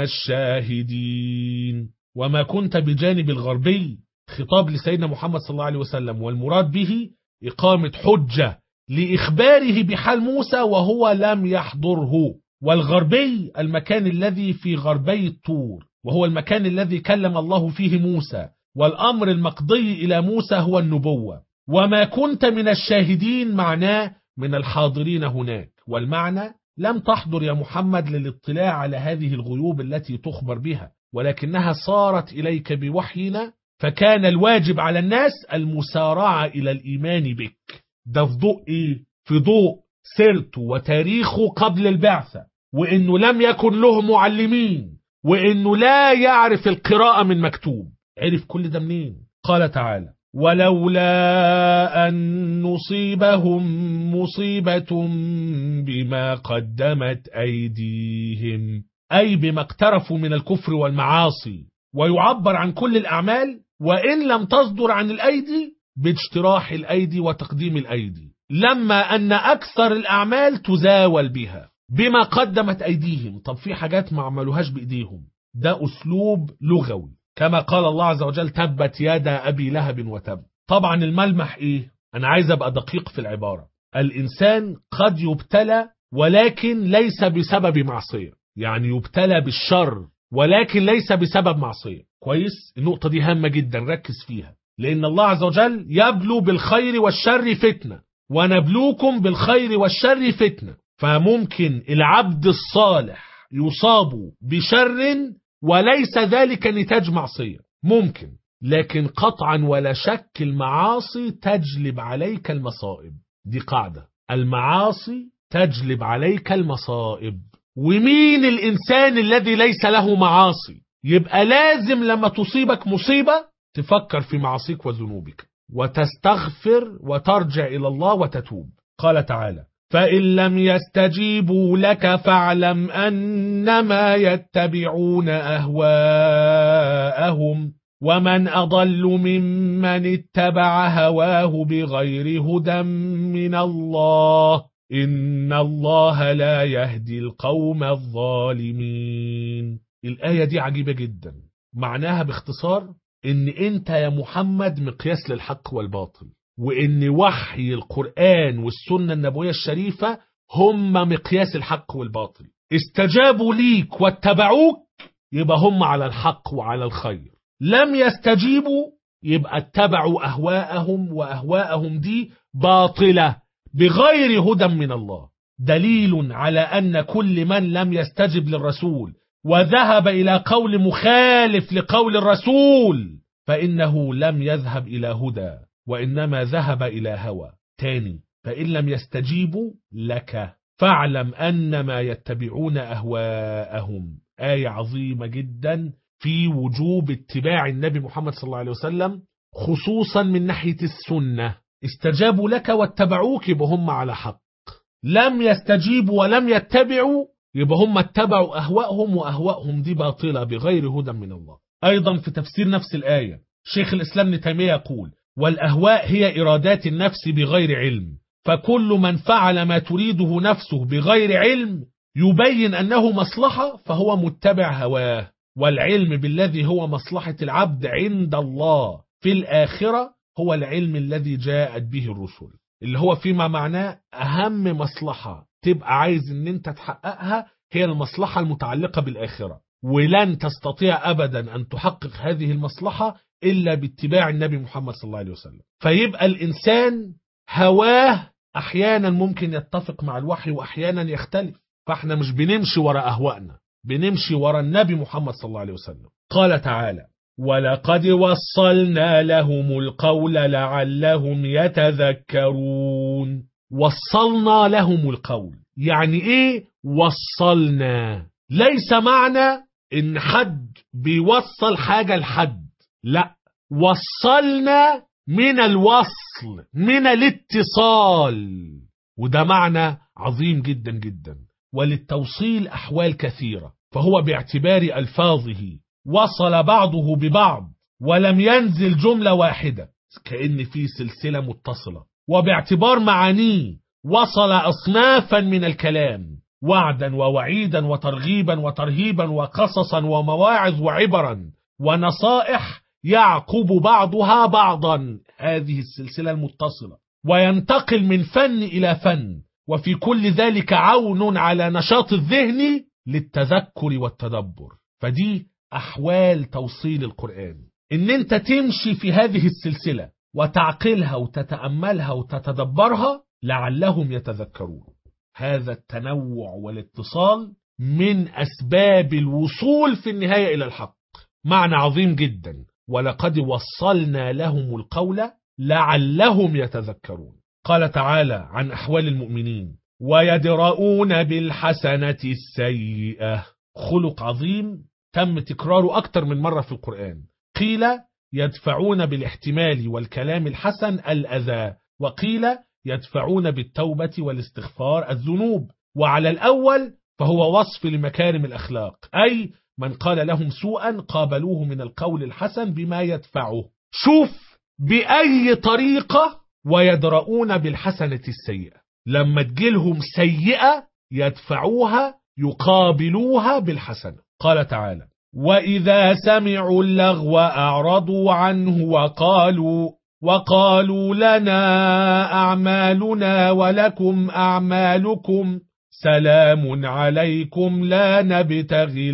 [SPEAKER 2] الشاهدين. وما كنت بجانب الغربي خطاب لسيدنا محمد صلى الله عليه وسلم، والمراد به إقامة حجة لإخباره بحال موسى وهو لم يحضره. والغربي المكان الذي في غربي الطور، وهو المكان الذي كلم الله فيه موسى، والأمر المقضي إلى موسى هو النبوة. وما كنت من الشاهدين معناه من الحاضرين هناك، والمعنى لم تحضر يا محمد للاطلاع على هذه الغيوب التي تخبر بها، ولكنها صارت إليك بوحينا، فكان الواجب على الناس المسارعة إلى الإيمان بك. ده في ضوء إيه؟ في ضوء سيرته وتاريخه قبل البعثة، وإنه لم يكن له معلمين، وإنه لا يعرف القراءة من مكتوب. عرف كل ده منين؟ قال تعالى: ولولا أن نصيبهم مصيبة بما قدمت أيديهم، أي بما اقترفوا من الكفر والمعاصي. ويعبر عن كل الأعمال وإن لم تصدر عن الأيدي باجتراح الأيدي وتقديم الأيدي، لما أن أكثر الأعمال تزاول بها بما قدمت أيديهم. طب في حاجات ما عملوهاش بإيديهم، ده أسلوب لغوي، كما قال الله عز وجل: تبت يدا أبي لهب وتب. طبعا الملمح إيه؟ أنا عايز أبقى دقيق في العبارة. الإنسان قد يبتلى ولكن ليس بسبب معصية، يعني يبتلى بالشر ولكن ليس بسبب معصية. كويس؟ النقطة دي هامة جدا، ركز فيها، لأن الله عز وجل يبلو بالخير والشر فتنة، ونبلوكم بالخير والشر فتنة. فممكن العبد الصالح يصاب بشر وليس ذلك نتاج معصية، ممكن، لكن قطعا ولا شك المعاصي تجلب عليك المصائب. دي قاعدة، المعاصي تجلب عليك المصائب. ومين الإنسان الذي ليس له معاصي؟ يبقى لازم لما تصيبك مصيبة تفكر في معاصيك وذنوبك وتستغفر وترجع إلى الله وتتوب. قال تعالى: فإن لم يستجيبوا لك فاعلم أنما يتبعون أهواءهم ومن أضل ممن اتبع هواه بغير هدى من الله إن الله لا يهدي القوم الظالمين. الآية دي عجيبة جدا، معناها باختصار إن أنت يا محمد مقياس للحق والباطل، وإن وحي القرآن والسنة النبوية الشريفة هم مقياس الحق والباطل. استجابوا ليك واتبعوك يبقى هم على الحق وعلى الخير، لم يستجيبوا يبقى اتبعوا أهواءهم، وأهواءهم دي باطلة بغير هدى من الله. دليل على أن كل من لم يستجب للرسول وذهب إلى قول مخالف لقول الرسول فإنه لم يذهب إلى هدى وإنما ذهب إلى هوى. تاني: فإن لم يستجيبوا لك فاعلم أنما يتبعون أهواءهم. آية عظيمة جدا في وجوب اتباع النبي محمد صلى الله عليه وسلم، خصوصا من ناحية السنة. استجابوا لك واتبعوك يبقى هم على حق، لم يستجيبوا ولم يتبعوا يبقى هم اتبعوا أهواءهم، وأهواءهم دي باطلة بغير هدى من الله. أيضا في تفسير نفس الآية شيخ الإسلام ابن تيمية يقول: والأهواء هي إرادات النفس بغير علم، فكل من فعل ما تريده نفسه بغير علم يبين أنه مصلحة فهو متبع هواه، والعلم بالذي هو مصلحة العبد عند الله في الآخرة هو العلم الذي جاءت به الرسل، اللي هو فيما معناه أهم مصلحة تبقى عايز ان انت تحققها هي المصلحة المتعلقة بالآخرة، ولن تستطيع أبدا أن تحقق هذه المصلحة إلا باتباع النبي محمد صلى الله عليه وسلم. فيبقى الإنسان هواه أحيانا ممكن يتفق مع الوحي وأحيانا يختلف، فاحنا مش بنمشي وراء أهوائنا، بنمشي وراء النبي محمد صلى الله عليه وسلم. قال تعالى: ولقد وصلنا لهم القول لعلهم يتذكرون. وصلنا لهم القول، يعني ايه وصلنا؟ ليس معنى ان حد بيوصل حاجة لحد، لا، وصلنا من الوصل، من الاتصال، وده معنى عظيم جدا جدا. وللتوصيل أحوال كثيرة، فهو باعتبار ألفاظه وصل بعضه ببعض ولم ينزل جملة واحدة، كأن في سلسلة متصلة. وباعتبار معانيه وصل أصنافا من الكلام، وعدا ووعيدا وترغيبا وترهيبا وقصصا ومواعظ وعبرا ونصائح يعقب بعضها بعضا، هذه السلسلة المتصلة، وينتقل من فن إلى فن، وفي كل ذلك عون على نشاط الذهن للتذكر والتدبر. فدي أحوال توصيل القرآن، إن أنت تمشي في هذه السلسلة وتعقلها وتتأملها وتتدبرها لعلهم يتذكرون. هذا التنوع والاتصال من أسباب الوصول في النهاية إلى الحق. معنى عظيم جدا: ولقد وصلنا لهم القول لعلهم يتذكرون. قال تعالى عن أحوال المؤمنين: ويدرؤون بالحسنة السيئة. خلق عظيم تم تكراره أكتر من مرة في القرآن. قيل يدفعون بالاحتمال والكلام الحسن الأذى، وقيل يدفعون بالتوبة والاستغفار الذنوب. وعلى الأول فهو وصف لمكارم الأخلاق، أي من قال لهم سوءا قابلوه من القول الحسن بما يدفعه. شوف بأي طريقة ويدرؤون بالحسنة السيئة، لما تجيلهم سيئة يدفعوها يقابلوها بالحسنة. قال تعالى: وإذا سمعوا اللغو أعرضوا عنه وقالوا لنا أعمالنا ولكم أعمالكم سلام عليكم لا نبتغي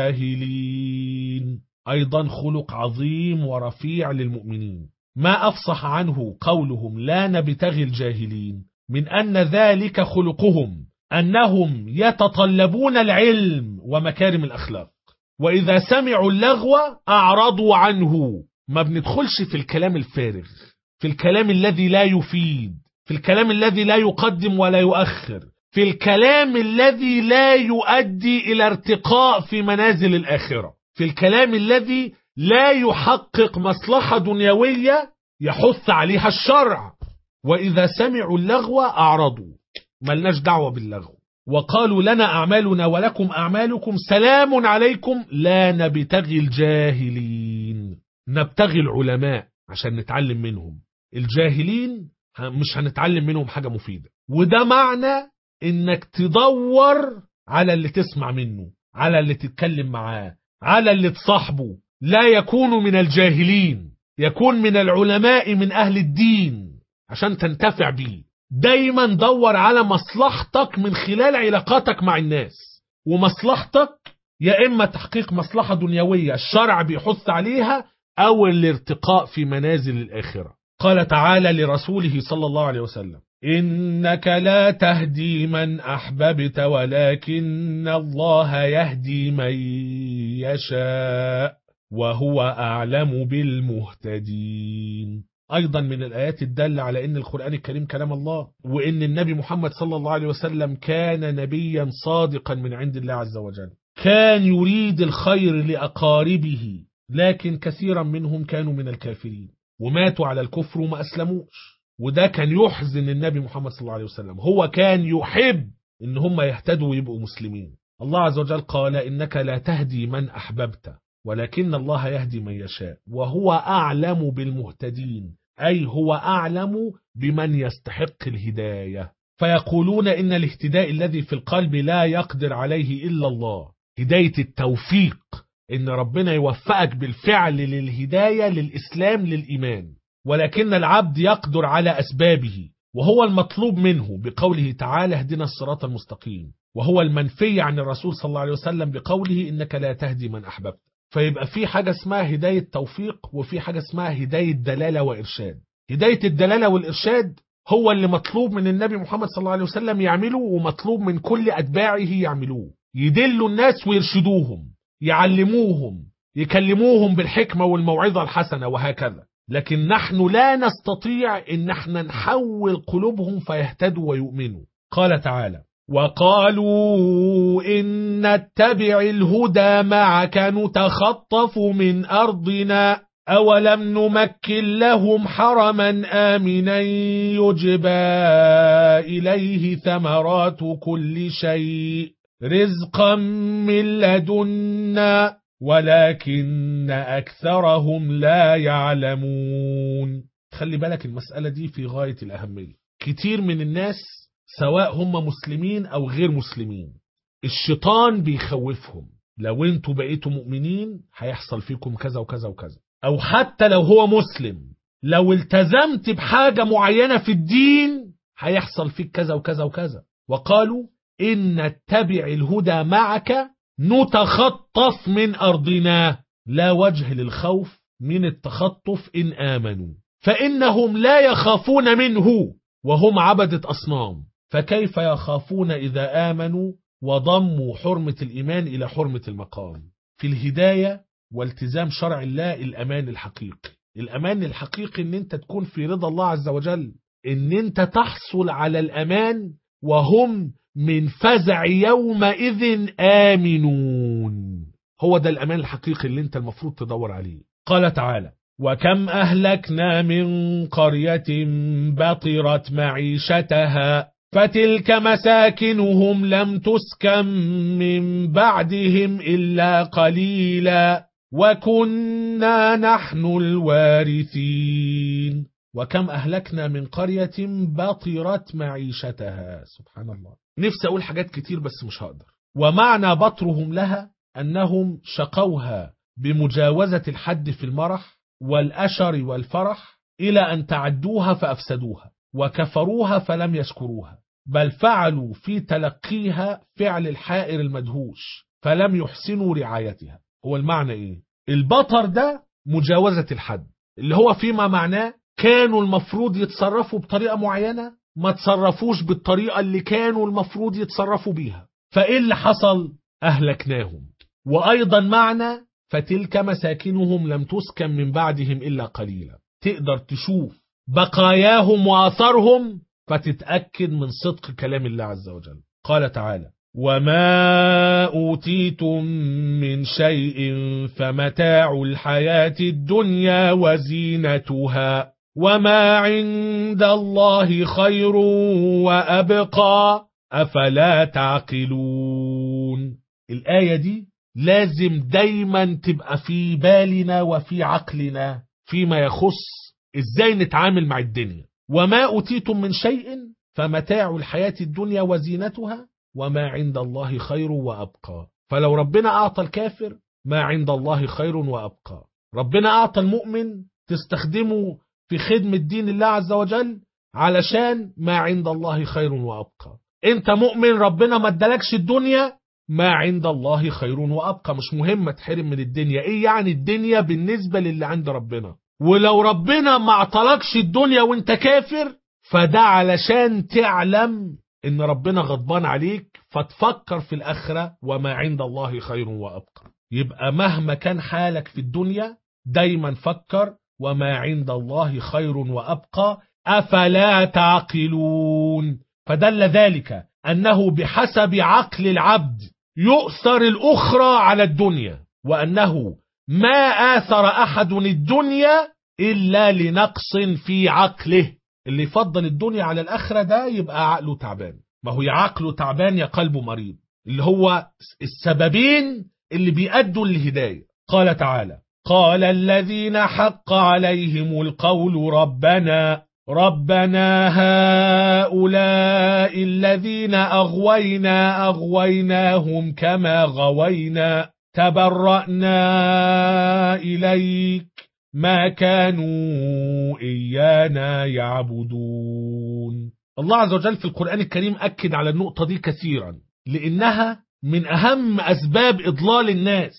[SPEAKER 2] الجاهلين. أيضا خلق عظيم ورفيع للمؤمنين، ما أفصح عنه قولهم لا نبتغي الجاهلين، من أن ذلك خلقهم، أنهم يتطلبون العلم ومكارم الأخلاق. وإذا سمعوا اللغو أعرضوا عنه، ما بندخلش في الكلام الفارغ، في الكلام الذي لا يفيد، في الكلام الذي لا يقدم ولا يؤخر، في الكلام الذي لا يؤدي إلى ارتقاء في منازل الآخرة، في الكلام الذي لا يحقق مصلحة دنيوية يحث عليها الشرع. وإذا سمعوا اللغو أعرضوا، ملناش دعوة باللغو، وقالوا لنا أعمالنا ولكم أعمالكم سلام عليكم لا نبتغي الجاهلين. نبتغي العلماء عشان نتعلم منهم، الجاهلين مش هنتعلم منهم حاجة مفيدة. وده معنى إنك تدور على اللي تسمع منه، على اللي تتكلم معاه، على اللي تصاحبه، لا يكون من الجاهلين، يكون من العلماء من أهل الدين عشان تنتفع به. دايما دور على مصلحتك من خلال علاقاتك مع الناس، ومصلحتك يا إما تحقيق مصلحة دنيوية الشرع بيحث عليها أو الارتقاء في منازل الآخرة. قال تعالى لرسوله صلى الله عليه وسلم: إنك لا تهدي من أحببت ولكن الله يهدي من يشاء وهو أعلم بالمهتدين. أيضا من الآيات الدالة على أن القرآن الكريم كلام الله، وأن النبي محمد صلى الله عليه وسلم كان نبيا صادقا من عند الله عز وجل، كان يريد الخير لأقاربه، لكن كثيرا منهم كانوا من الكافرين وماتوا على الكفر وما أسلموش. وده كان يحزن النبي محمد صلى الله عليه وسلم، هو كان يحب ان هم يهتدوا ويبقوا مسلمين. الله عز وجل قال: إنك لا تهدي من أحببت ولكن الله يهدي من يشاء وهو أعلم بالمهتدين، أي هو أعلم بمن يستحق الهداية. فيقولون إن الاهتداء الذي في القلب لا يقدر عليه إلا الله. هداية التوفيق، إن ربنا يوفقك بالفعل للهداية للإسلام للإيمان، ولكن العبد يقدر على أسبابه، وهو المطلوب منه بقوله تعالى اهدنا الصراط المستقيم، وهو المنفي عن الرسول صلى الله عليه وسلم بقوله إنك لا تهدي من أحببت. فيبقى في حاجة اسمها هداية توفيق، وفي حاجة اسمها هداية دلالة وإرشاد. هداية الدلالة والإرشاد هو اللي مطلوب من النبي محمد صلى الله عليه وسلم يعمله، ومطلوب من كل أتباعه يعملوه، يدلوا الناس ويرشدوهم، يعلموهم، يكلموهم بالحكمة والموعظة الحسنة وهكذا. لكن نحن لا نستطيع إن احنا نحول قلوبهم فيهتدوا ويؤمنوا. قال تعالى وقالوا إن نتبع الهدى معك نتخطف من أرضنا أولم نمكن لهم حرما آمنا يجبى إليه ثمرات كل شيء رزقا من لدنا ولكن أكثرهم لا يعلمون. خلي بالك المسألة دي في غاية الأهمية. كتير من الناس سواء هم مسلمين أو غير مسلمين الشيطان بيخوفهم، لو انتوا بقيتوا مؤمنين هيحصل فيكم كذا وكذا وكذا، أو حتى لو هو مسلم لو التزمت بحاجة معينة في الدين هيحصل فيك كذا وكذا وكذا. وقالوا إن نتبع الهدى معك نتخطف من أرضنا، لا وجه للخوف من التخطف إن آمنوا، فإنهم لا يخافون منه وهم عبدة أصنام، فكيف يخافون إذا آمنوا وضموا حرمة الإيمان إلى حرمة المقام. في الهداية والتزام شرع الله الأمان الحقيقي. الأمان الحقيقي إن أنت تكون في رضا الله عز وجل، إن أنت تحصل على الأمان وهم من فزع يومئذ آمنون. هو ده الأمان الحقيقي اللي أنت المفروض تدور عليه. قال تعالى وكم أهلكنا من قرية بطرت معيشتها فتلك مساكنهم لم تسكن من بعدهم إلا قليلا وكنا نحن الوارثين. وكم أهلكنا من قرية بطرت معيشتها. سبحان الله، نفسي أقول حاجات كتير بس مش هقدر. ومعنى بطرهم لها أنهم شقوها بمجاوزة الحد في المرح والأشر والفرح إلى أن تعدوها فأفسدوها، وكفروها فلم يشكروها، بل فعلوا في تلقيها فعل الحائر المدهوش فلم يحسنوا رعايتها. هو المعنى إيه؟ البطر ده مجاوزة الحد، اللي هو فيما معناه كانوا المفروض يتصرفوا بطريقة معينة ما تصرفوش بالطريقة اللي كانوا المفروض يتصرفوا بيها، فإيه اللي حصل؟ أهلكناهم. وأيضا معنى فتلك مساكنهم لم تسكن من بعدهم إلا قليلا، تقدر تشوف بقاياهم وآثارهم فتتأكد من صدق كلام الله عز وجل. قال تعالى وما أوتيتم من شيء فمتاع الحياة الدنيا وزينتها وما عند الله خير وأبقى أفلا تعقلون. الآية دي لازم دايما تبقى في بالنا وفي عقلنا فيما يخص ازاي نتعامل مع الدنيا. وما أوتيتم من شيء فمتاع الحياة الدنيا وزينتها وما عند الله خير وأبقى. فلو ربنا أعطى الكافر ما عند الله خير وأبقى، ربنا أعطى المؤمن تستخدمه في خدمة دين الله عز وجل علشان ما عند الله خير وأبقى. انت مؤمن ربنا ما ادالكش الدنيا، ما عند الله خير وأبقى. مش مهم تحرم من الدنيا، ايه يعني الدنيا بالنسبة للي عند ربنا؟ ولو ربنا ما اعطلكش الدنيا وانت كافر فده علشان تعلم ان ربنا غضبان عليك فتفكر في الآخرة وما عند الله خير وأبقى. يبقى مهما كان حالك في الدنيا دايما فكر وما عند الله خير وأبقى أفلا تعقلون. فدل ذلك أنه بحسب عقل العبد يؤثر الأخرى على الدنيا، وأنه ما آثر أحد الدنيا إلا لنقص في عقله. اللي يفضل الدنيا على الآخرة ده يبقى عقله تعبان. ما هو يا عقله تعبان يا قلبه مريض، اللي هو السببين اللي بيأدوا للهداية. قال تعالى قال الذين حق عليهم القول ربنا ربنا هؤلاء الذين أغويناهم كما غوينا تبرأنا إليك ما كانوا إيانا يعبدون. الله عز وجل في القرآن الكريم أكد على النقطة دي كثيرا، لأنها من أهم أسباب إضلال الناس،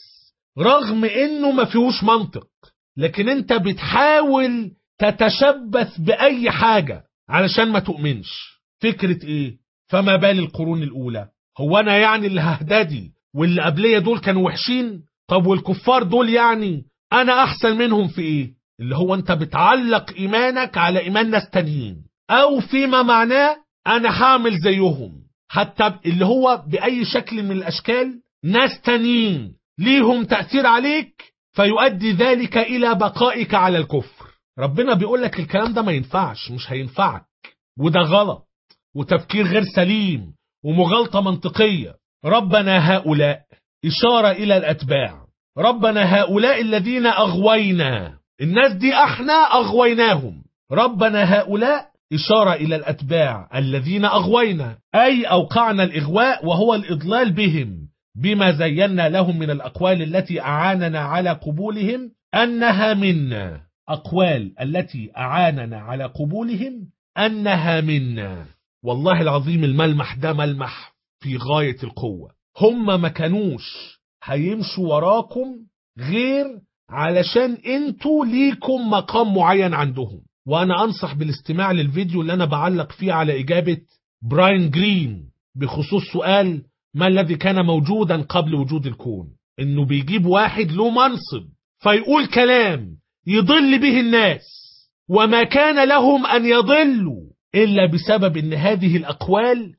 [SPEAKER 2] رغم إنه ما فيهوش منطق، لكن أنت بتحاول تتشبث بأي حاجة علشان ما تؤمنش. فكرة إيه؟ فما بال القرون الأولى؟ هو أنا يعني اللي ههددي واللي قبلية دول كانوا وحشين؟ طب والكفار دول يعني أنا أحسن منهم في إيه؟ اللي هو أنت بتعلق إيمانك على إيمان ناس تانيين، أو فيما معناه أنا هعمل زيهم، حتى اللي هو بأي شكل من الأشكال ناس تانيين ليهم تأثير عليك فيؤدي ذلك إلى بقائك على الكفر. ربنا بيقول لك الكلام ده ما ينفعش، مش هينفعك، وده غلط وتفكير غير سليم ومغالطة منطقية. ربنا هؤلاء إشارة إلى الأتباع، ربنا هؤلاء الذين أغوينا، الناس دي احنا أغويناهم. ربنا هؤلاء إشارة إلى الأتباع الذين أغوينا، أي أوقعنا الإغواء وهو الإضلال بهم بما زينا لهم من الأقوال التي أعاننا على قبولهم أنها منا. أقوال التي أعاننا على قبولهم أنها منا. والله العظيم الملمح ده ملمح في غاية القوة. هم ما كانوش هيمشوا وراكم غير علشان انتوا ليكم مقام معين عندهم. وأنا أنصح بالاستماع للفيديو اللي أنا بعلق فيه على إجابة براين جرين بخصوص سؤال ما الذي كان موجودا قبل وجود الكون. إنه بيجيب واحد له منصب فيقول كلام يضل به الناس، وما كان لهم أن يضلوا إلا بسبب إن هذه الأقوال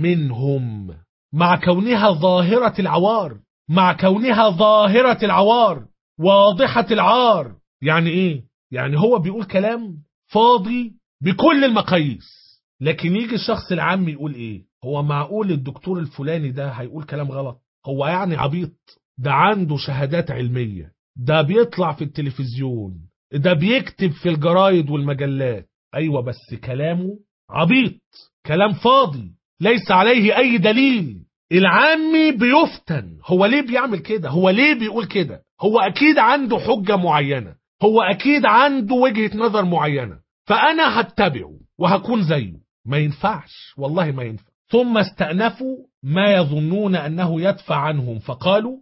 [SPEAKER 2] منهم، مع كونها ظاهرة العوار، مع كونها ظاهرة العوار واضحة العار. يعني إيه؟ يعني هو بيقول كلام فاضي بكل المقاييس، لكن يجي الشخص العام يقول إيه؟ هو معقول الدكتور الفلاني ده هيقول كلام غلط؟ هو يعني عبيط؟ ده عنده شهادات علمية، ده بيطلع في التلفزيون، ده بيكتب في الجرايد والمجلات. أيوة بس كلامه عبيط، كلام فاضي ليس عليه أي دليل. العامي بيفتن، هو ليه بيعمل كده؟ هو ليه بيقول كده؟ هو أكيد عنده حجة معينة، هو أكيد عنده وجهة نظر معينة، فأنا هتبعه وهكون زيه. ما ينفعش، والله ما ينفع. ثم استأنفوا ما يظنون أنه يدفع عنهم فقالوا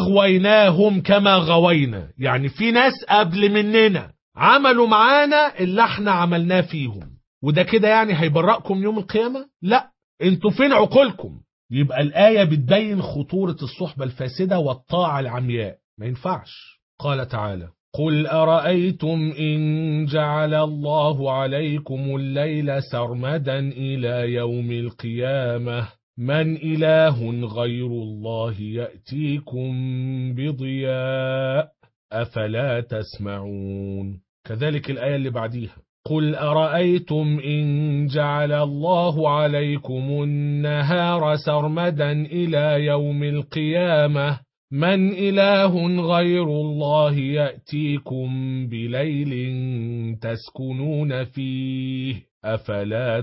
[SPEAKER 2] أغويناهم كما غوينا. يعني في ناس قبل مننا عملوا معانا اللي احنا عملناه فيهم، وده كده يعني هيبرأكم يوم القيامة؟ لا، انتوا فين عقولكم؟ يبقى الآية بتبين خطورة الصحبة الفاسدة والطاعة العمياء. ما ينفعش. قال تعالى قل أرأيتم إن جعل الله عليكم الليل سرمدا إلى يوم القيامة من إله غير الله يأتيكم بضياء أفلا تسمعون. كذلك الآية اللي بعديها قل أرأيتم إن جعل الله عليكم النهار سرمدا إلى يوم القيامة من إله غير الله يأتيكم بليل تسكنون فيه أفلا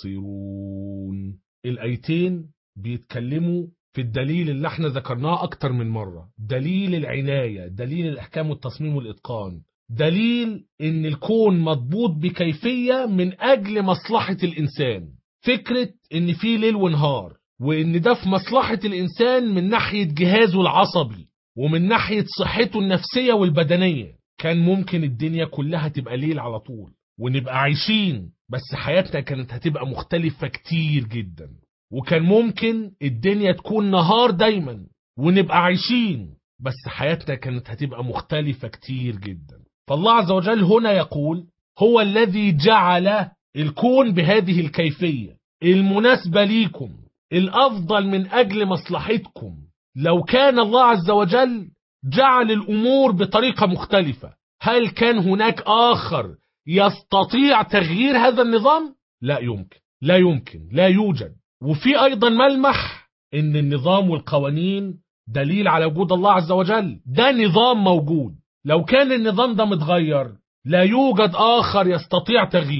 [SPEAKER 2] تبصرون. الآيتين بيتكلموا في الدليل اللي احنا ذكرناه أكتر من مرة، دليل العناية، دليل الإحكام والتصميم والإتقان، دليل إن الكون مضبوط بكيفية من أجل مصلحة الإنسان. فكرة إن في ليل ونهار، وإن ده في مصلحة الإنسان من ناحية جهازه العصبي ومن ناحية صحته النفسية والبدنية. كان ممكن الدنيا كلها تبقى ليل على طول ونبقى عايشين، بس حياتنا كانت هتبقى مختلفة كتير جدا. وكان ممكن الدنيا تكون نهار دايما ونبقى عايشين، بس حياتنا كانت هتبقى مختلفة كتير جدا. فالله عز وجل هنا يقول هو الذي جعل الكون بهذه الكيفية المناسبة ليكم، الأفضل من أجل مصلحتكم. لو كان الله عز وجل جعل الأمور بطريقة مختلفة، هل كان هناك آخر يستطيع تغيير هذا النظام؟ لا يمكن، لا يمكن، لا يوجد. وفي أيضا ملمح إن النظام والقوانين دليل على وجود الله عز وجل. ده نظام موجود، لو كان النظام ده متغير لا يوجد آخر يستطيع تغييره.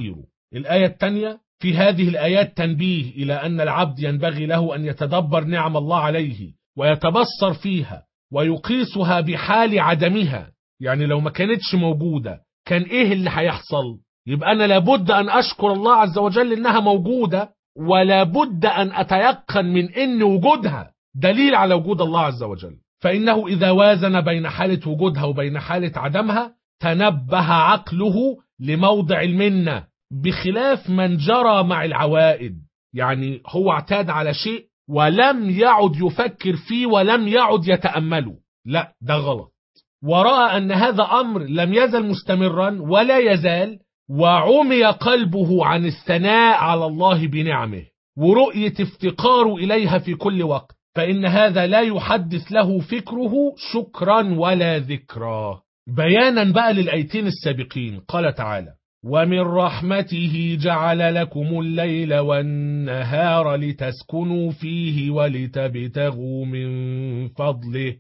[SPEAKER 2] الآية الثانية: في هذه الآيات تنبيه إلى أن العبد ينبغي له أن يتدبر نعم الله عليه ويتبصر فيها ويقيسها بحال عدمها. يعني لو ما كانتش موجودة كان إيه اللي هيحصل؟ يبقى أنا لابد أن أشكر الله عز وجل إنها موجودة، ولا بد أن أتيقن من إن وجودها دليل على وجود الله عز وجل. فإنه إذا وازن بين حالة وجودها وبين حالة عدمها تنبه عقله لموضع المنة، بخلاف من جرى مع العوائد. يعني هو اعتاد على شيء ولم يعد يفكر فيه ولم يعد يتأمله، لا ده غلط. ورأى أن هذا أمر لم يزل مستمرا ولا يزال، وعمي قلبه عن الثناء على الله بنعمه ورؤية افتقاره إليها في كل وقت، فإن هذا لا يحدث له فكره شكرا ولا ذكرا. بيانا بقى للآيتين السابقين، قال تعالى: ومن رحمته جعل لكم الليل والنهار لتسكنوا فيه ولتبتغوا من فضله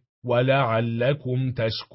[SPEAKER 2] ولعلكم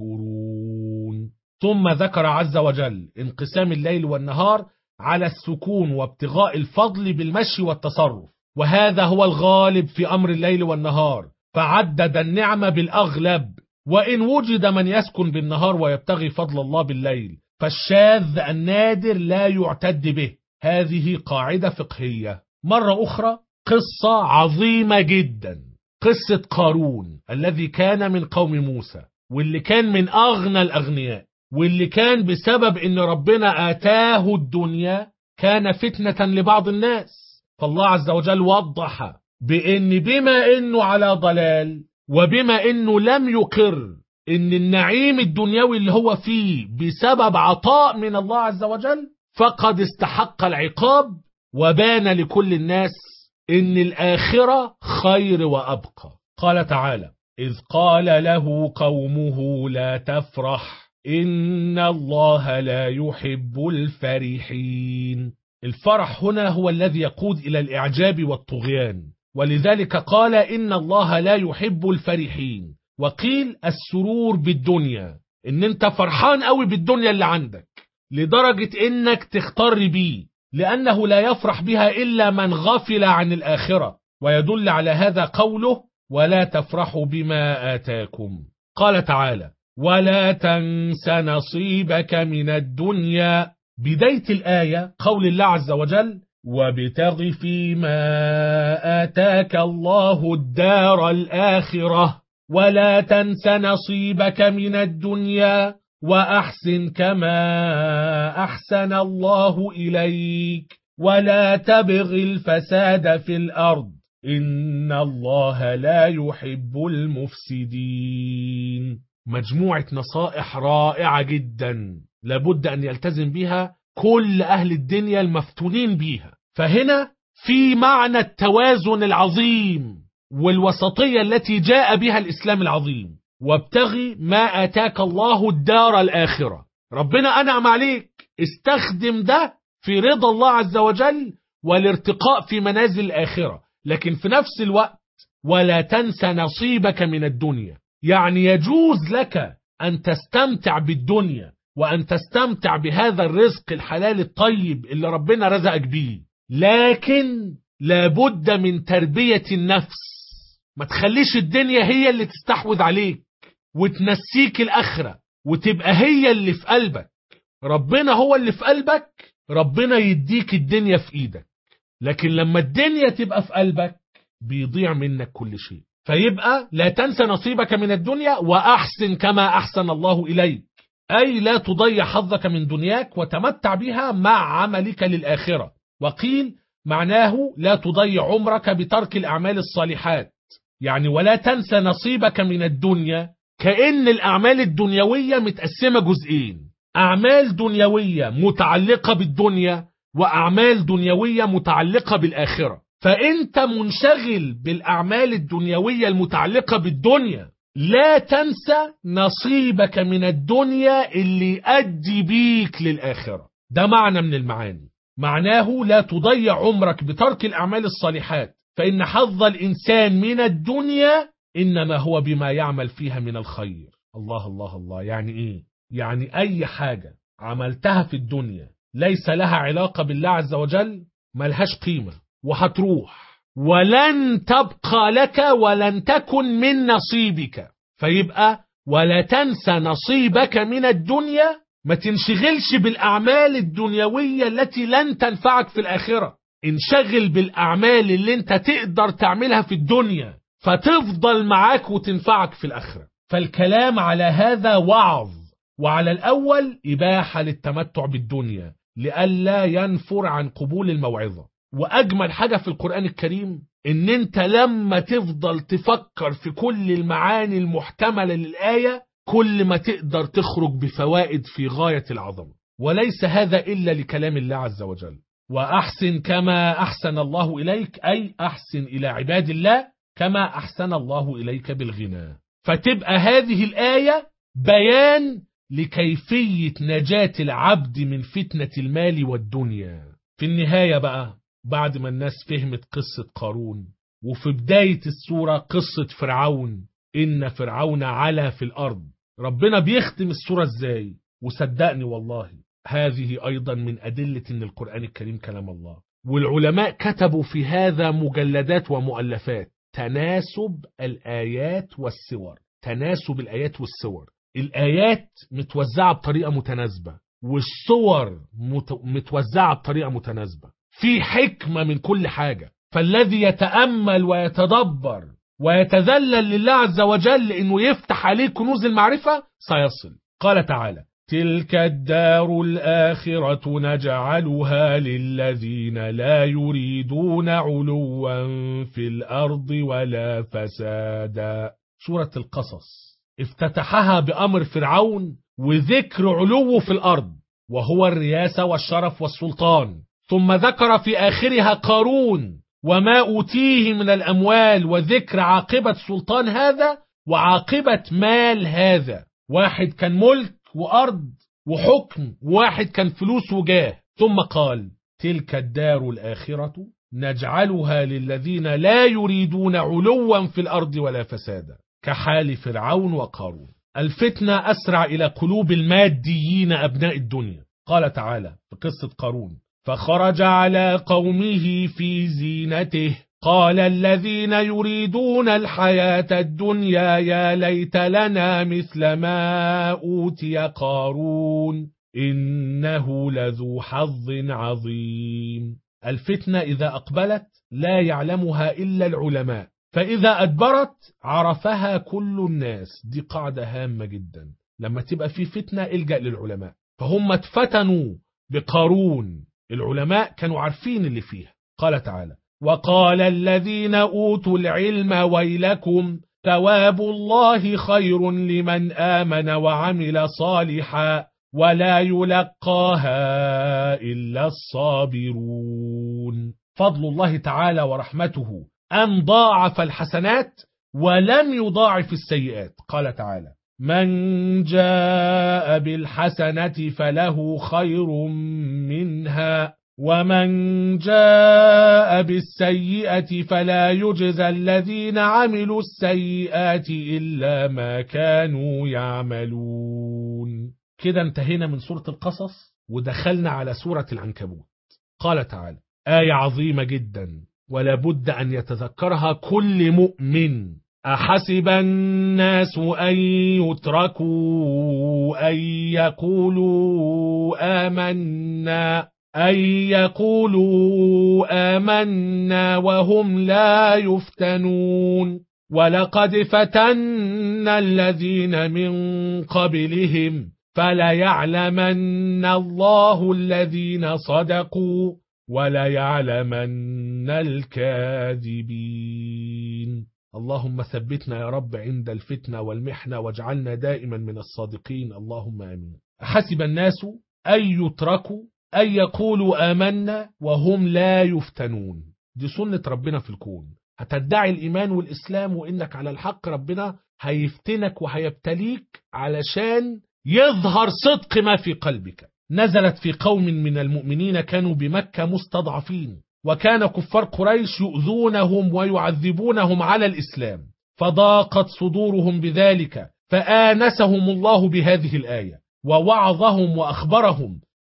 [SPEAKER 2] تشكرون. ثم ذكر عز وجل انقسام الليل والنهار على السكون وابتغاء الفضل بالمشي والتصرف، وهذا هو الغالب في أمر الليل والنهار، فعدد النعمة بالأغلب، وإن وجد من يسكن بالنهار ويبتغي فضل الله بالليل، فالشاذ النادر لا يعتد به. هذه قاعدة فقهية. مرة أخرى قصة عظيمة جدا، قصة قارون الذي كان من قوم موسى، واللي كان من أغنى الأغنياء، واللي كان بسبب إن ربنا آتاه الدنيا كان فتنة لبعض الناس. فالله عز وجل وضح بإن بما إنه على ضلال، وبما إنه لم يقر إن النعيم الدنيوي اللي هو فيه بسبب عطاء من الله عز وجل، فقد استحق العقاب، وبان لكل الناس إن الآخرة خير وأبقى. قال تعالى: إذ قال له قومه لا تفرح إن الله لا يحب الفرحين. الفرح هنا هو الذي يقود إلى الإعجاب والطغيان، ولذلك قال إن الله لا يحب الفرحين. وقيل السرور بالدنيا، إن أنت فرحان قوي بالدنيا اللي عندك لدرجة إنك تختار بيه، لأنه لا يفرح بها إلا من غفل عن الآخرة. ويدل على هذا قوله: ولا تفرحوا بما آتاكم. قال تعالى: ولا تنس نصيبك من الدنيا. بداية الآية قول الله عز وجل: وابتغ فيما آتاك الله الدار الآخرة ولا تنس نصيبك من الدنيا وأحسن كما أحسن الله إليك ولا تبغ الفساد في الأرض إن الله لا يحب المفسدين. مجموعة نصائح رائعة جدا لابد أن يلتزم بها كل أهل الدنيا المفتونين بيها. فهنا في معنى التوازن العظيم والوسطية التي جاء بها الإسلام العظيم. وابتغي ما آتاك الله الدار الآخرة، ربنا أنعم عليك، استخدم ده في رضا الله عز وجل والارتقاء في منازل الآخرة، لكن في نفس الوقت ولا تنسى نصيبك من الدنيا. يعني يجوز لك أن تستمتع بالدنيا وأن تستمتع بهذا الرزق الحلال الطيب اللي ربنا رزقك بيه، لكن لابد من تربية النفس. ما تخليش الدنيا هي اللي تستحوذ عليك وتنسيك الآخرة وتبقى هي اللي في قلبك. ربنا هو اللي في قلبك، ربنا يديك الدنيا في إيدك، لكن لما الدنيا تبقى في قلبك بيضيع منك كل شيء. فيبقى لا تنسى نصيبك من الدنيا وأحسن كما أحسن الله إليك، أي لا تضيع حظك من دنياك وتمتع بها مع عملك للآخرة. وقيل معناه لا تضيع عمرك بترك الأعمال الصالحات. يعني ولا تنسى نصيبك من الدنيا، كأن الأعمال الدنيوية متقسمة جزئين: أعمال دنيوية متعلقة بالدنيا وأعمال دنيوية متعلقة بالآخرة. فأنت منشغل بالأعمال الدنيوية المتعلقة بالدنيا، لا تنسى نصيبك من الدنيا اللي يؤدي بيك للآخرة. ده معنى من المعاني. معناه لا تضيع عمرك بترك الأعمال الصالحات، فإن حظ الإنسان من الدنيا إنما هو بما يعمل فيها من الخير. الله الله الله. يعني إيه؟ يعني أي حاجة عملتها في الدنيا ليس لها علاقة بالله عز وجل ملهاش قيمة وهتروح، ولن تبقى لك ولن تكن من نصيبك. فيبقى ولا تنسى نصيبك من الدنيا، ما تنشغلش بالأعمال الدنيوية التي لن تنفعك في الآخرة، انشغل بالأعمال اللي انت تقدر تعملها في الدنيا فتفضل معاك وتنفعك في الآخرة. فالكلام على هذا وعظ، وعلى الأول إباحة للتمتع بالدنيا لئلا ينفر عن قبول الموعظة. وأجمل حاجة في القرآن الكريم إن أنت لما تفضل تفكر في كل المعاني المحتملة للآية كل ما تقدر تخرج بفوائد في غاية العظمة. وليس هذا إلا لكلام الله عز وجل. وأحسن كما أحسن الله إليك، أي أحسن إلى عباد الله كما أحسن الله إليك بالغنى. فتبقى هذه الآية بيان لكيفية نجاة العبد من فتنة المال والدنيا. في النهاية بقى، بعد ما الناس فهمت قصة قارون، وفي بداية السورة قصة فرعون، إن فرعون علا في الأرض، ربنا بيختم السورة إزاي؟ وصدقني والله هذه أيضا من أدلة إن القرآن الكريم كلام الله. والعلماء كتبوا في هذا مجلدات ومؤلفات، تناسب الآيات والسور. تناسب الآيات والسور، الآيات متوزعة بطريقة متناسبة والصور متوزعة بطريقة متناسبة، في حكمة من كل حاجة. فالذي يتأمل ويتدبر ويتذلل لله عز وجل إنه يفتح عليه كنوز المعرفة سيصل. قال تعالى: تلك الدار الآخرة نجعلها للذين لا يريدون علوا في الأرض ولا فسادا. سورة القصص افتتحها بأمر فرعون وذكر علو في الأرض وهو الرياسة والشرف والسلطان، ثم ذكر في آخرها قارون وما أوتيه من الأموال وذكر عاقبة سلطان هذا وعاقبة مال هذا. واحد كان ملك وأرض وحكم، وواحد كان فلوس وجاه. ثم قال: تلك الدار الآخرة نجعلها للذين لا يريدون علوا في الأرض ولا فسادا، كحال فرعون وقارون. الفتنة أسرع إلى قلوب الماديين أبناء الدنيا. قال تعالى في قصة قارون: فخرج على قومه في زينته قال الذين يريدون الحياة الدنيا يا ليت لنا مثل ما أوتي قارون إنه لذو حظ عظيم. الفتنة إذا أقبلت لا يعلمها إلا العلماء، فإذا أدبرت عرفها كل الناس. دي قاعدة هامة جدا، لما تبقى في فتنة الجأ للعلماء. فهم اتفتنوا بقارون، العلماء كانوا عارفين اللي فيها. قال تعالى: وقال الذين أوتوا العلم ويلكم ثواب الله خير لمن آمن وعمل صالحا ولا يلقاها إلا الصابرون. فضل الله تعالى ورحمته أن ضاعف الحسنات ولم يضاعف السيئات. قال تعالى: من جاء بالحسنة فله خير منها ومن جاء بالسيئة فلا يجزى الذين عملوا السيئات إلا ما كانوا يعملون. كده انتهينا من سورة القصص ودخلنا على سورة العنكبوت. قال تعالى: آية عظيمة جدا ولا بد أن يتذكرها كل مؤمن. أحسب الناس أن يتركوا أن يقولوا آمنا وهم لا يفتنون ولقد فتنا الذين من قبلهم فليعلمن الله الذين صدقوا وليعلمن الكاذبين. اللهم ثبتنا يا رب عند الفتنة والمحنة واجعلنا دائما من الصادقين، اللهم آمين. حسب الناس أن يتركوا أن يقولوا آمنا وهم لا يفتنون. دي سنة ربنا في الكون، هتدعي الإيمان والإسلام وإنك على الحق، ربنا هيفتنك وهيبتليك علشان يظهر صدق ما في قلبك. نزلت في قوم من المؤمنين كانوا بمكة مستضعفين، وكان كفار قريش يؤذونهم ويعذبونهم على الإسلام، فضاقت صدورهم بذلك فآنسهم الله بهذه الآية ووعظهم وأخبرهم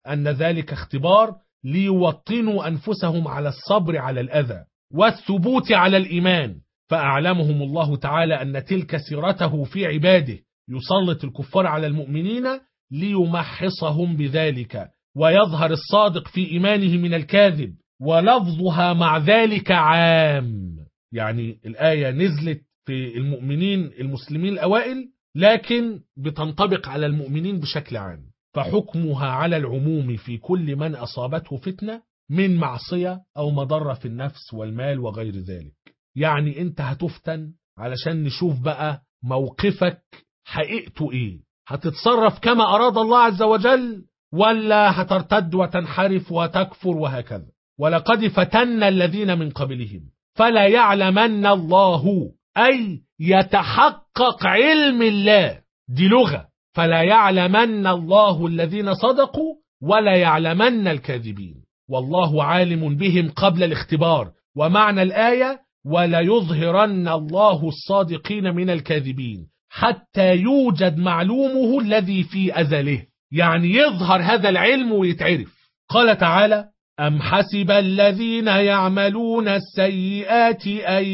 [SPEAKER 2] أن ذلك اختبار ليوطنوا أنفسهم على الصبر على الأذى والثبوت على الإيمان، فأعلمهم الله تعالى أن تلك سيرته في عباده، يسلط الكفار على المؤمنين ليمحصهم بذلك ويظهر الصادق في إيمانه من الكاذب، ولفظها مع ذلك عام. يعني الآية نزلت في المؤمنين المسلمين الأوائل، لكن بتنطبق على المؤمنين بشكل عام، فحكمها على العموم في كل من أصابته فتنة من معصية أو مضرة في النفس والمال وغير ذلك. يعني أنت هتفتن علشان نشوف بقى موقفك حقيقته إيه، هتتصرف كما أراد الله عز وجل ولا هترتد وتنحرف وتكفر وهكذا. ولقد فتنا الذين من قبلهم فلا يعلمن الله، أي يتحقق علم الله، دي لغة، فلا يعلمن الله الذين صدقوا ولا يعلمن الكاذبين، والله عالم بهم قبل الاختبار. ومعنى الآية ولا يظهرن الله الصادقين من الكاذبين حتى يوجد معلومه الذي في أزله، يعني يظهر هذا العلم ويتعرف. قال تعالى أم حسب الذين يعملون السيئات أن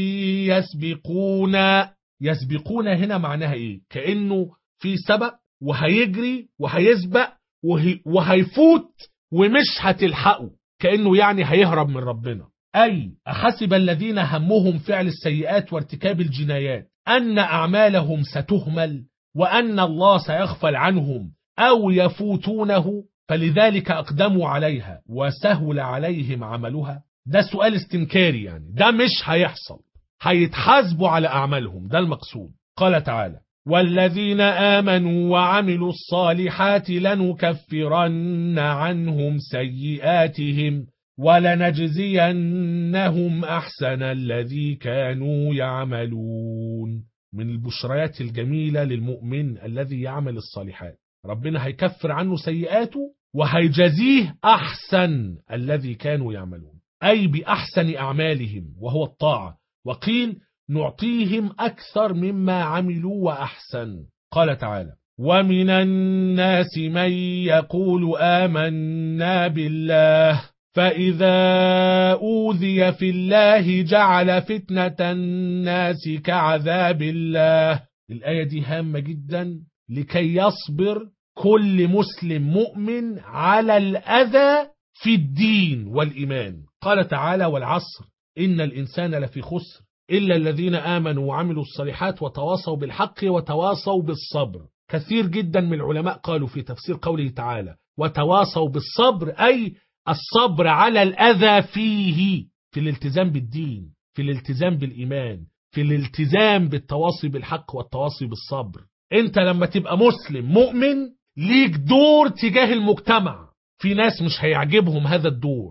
[SPEAKER 2] يسبقون هنا معناها إيه؟ كأنه في سبق وهيجري وهيسبق وهيفوت ومش هتلحقه، كأنه يعني هيهرب من ربنا. أي أحسب الذين همهم فعل السيئات وارتكاب الجنايات أن أعمالهم ستهمل وأن الله سيغفل عنهم أو يفوتونه فلذلك أقدموا عليها وسهل عليهم عملها؟ ده سؤال استنكاري، يعني ده مش هيحصل، هيتحاسبوا على أعمالهم، ده المقصود. قال تعالى والذين آمنوا وعملوا الصالحات لنكفرن عنهم سيئاتهم ولنجزينهم أحسن الذي كانوا يعملون. من البشريات الجميلة للمؤمن الذي يعمل الصالحات، ربنا هيكفر عنه سيئاته وهيجزيه أحسن الذي كانوا يعملون، أي بأحسن أعمالهم وهو الطاعة. وقيل نعطيهم أكثر مما عملوا وأحسن. قال تعالى ومن الناس من يقول آمنا بالله فإذا أوذي في الله جعل فتنة الناس كعذاب الله. الآية دي هامة جدا لكي يصبر كل مسلم مؤمن على الأذى في الدين والإيمان. قال تعالى والعصر إن الإنسان لفي خسر إلا الذين آمنوا وعملوا الصالحات وتواصوا بالحق وتواصوا بالصبر. كثير جدا من العلماء قالوا في تفسير قوله تعالى وتواصوا بالصبر أي الصبر على الأذى فيه، في الالتزام بالدين، في الالتزام بالإيمان، في الالتزام بالتواصي بالحق والتواصي بالصبر. انت لما تبقى مسلم مؤمن ليك دور تجاه المجتمع، في ناس مش هيعجبهم هذا الدور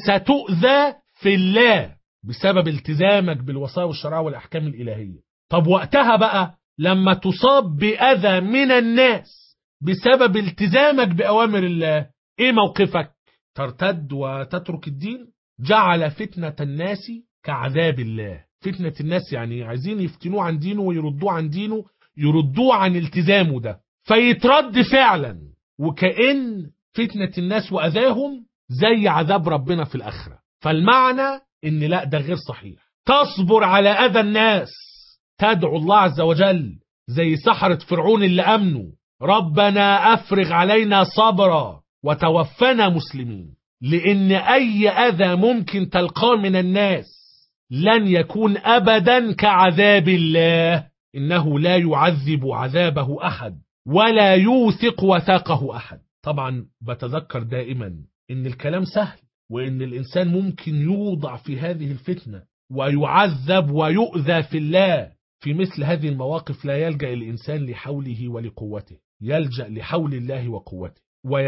[SPEAKER 2] فستؤذى في الله بسبب التزامك بالوصايا والشرائع والأحكام الإلهية. طب وقتها بقى لما تصاب بأذى من الناس بسبب التزامك بأوامر الله، ايه موقفك؟ ترتد وتترك الدين؟ جعل فتنة الناس كعذاب الله. فتنة الناس يعني عايزين يفتنوه عن دينه ويردوه عن دينه، يردوه عن التزامه ده، فيترد فعلا، وكأن فتنة الناس وأذاهم زي عذاب ربنا في الآخرة. فالمعنى إن لا، ده غير صحيح. تصبر على أذى الناس، تدعو الله عز وجل زي سحرة فرعون اللي أمنوا ربنا أفرغ علينا صبرا وتوفنا مسلمين، لأن أي أذى ممكن تلقاه من الناس لن يكون أبدا كعذاب الله، إنه لا يعذب عذابه أحد ولا يوثق وثاقه أحد. طبعا بتذكر دائما إن الكلام سهل، وإن الإنسان ممكن يوضع في هذه الفتنة ويعذب ويؤذى في الله. في مثل هذه المواقف لا يلجأ الإنسان لحوله ولقوته، يلجأ لحول الله وقوته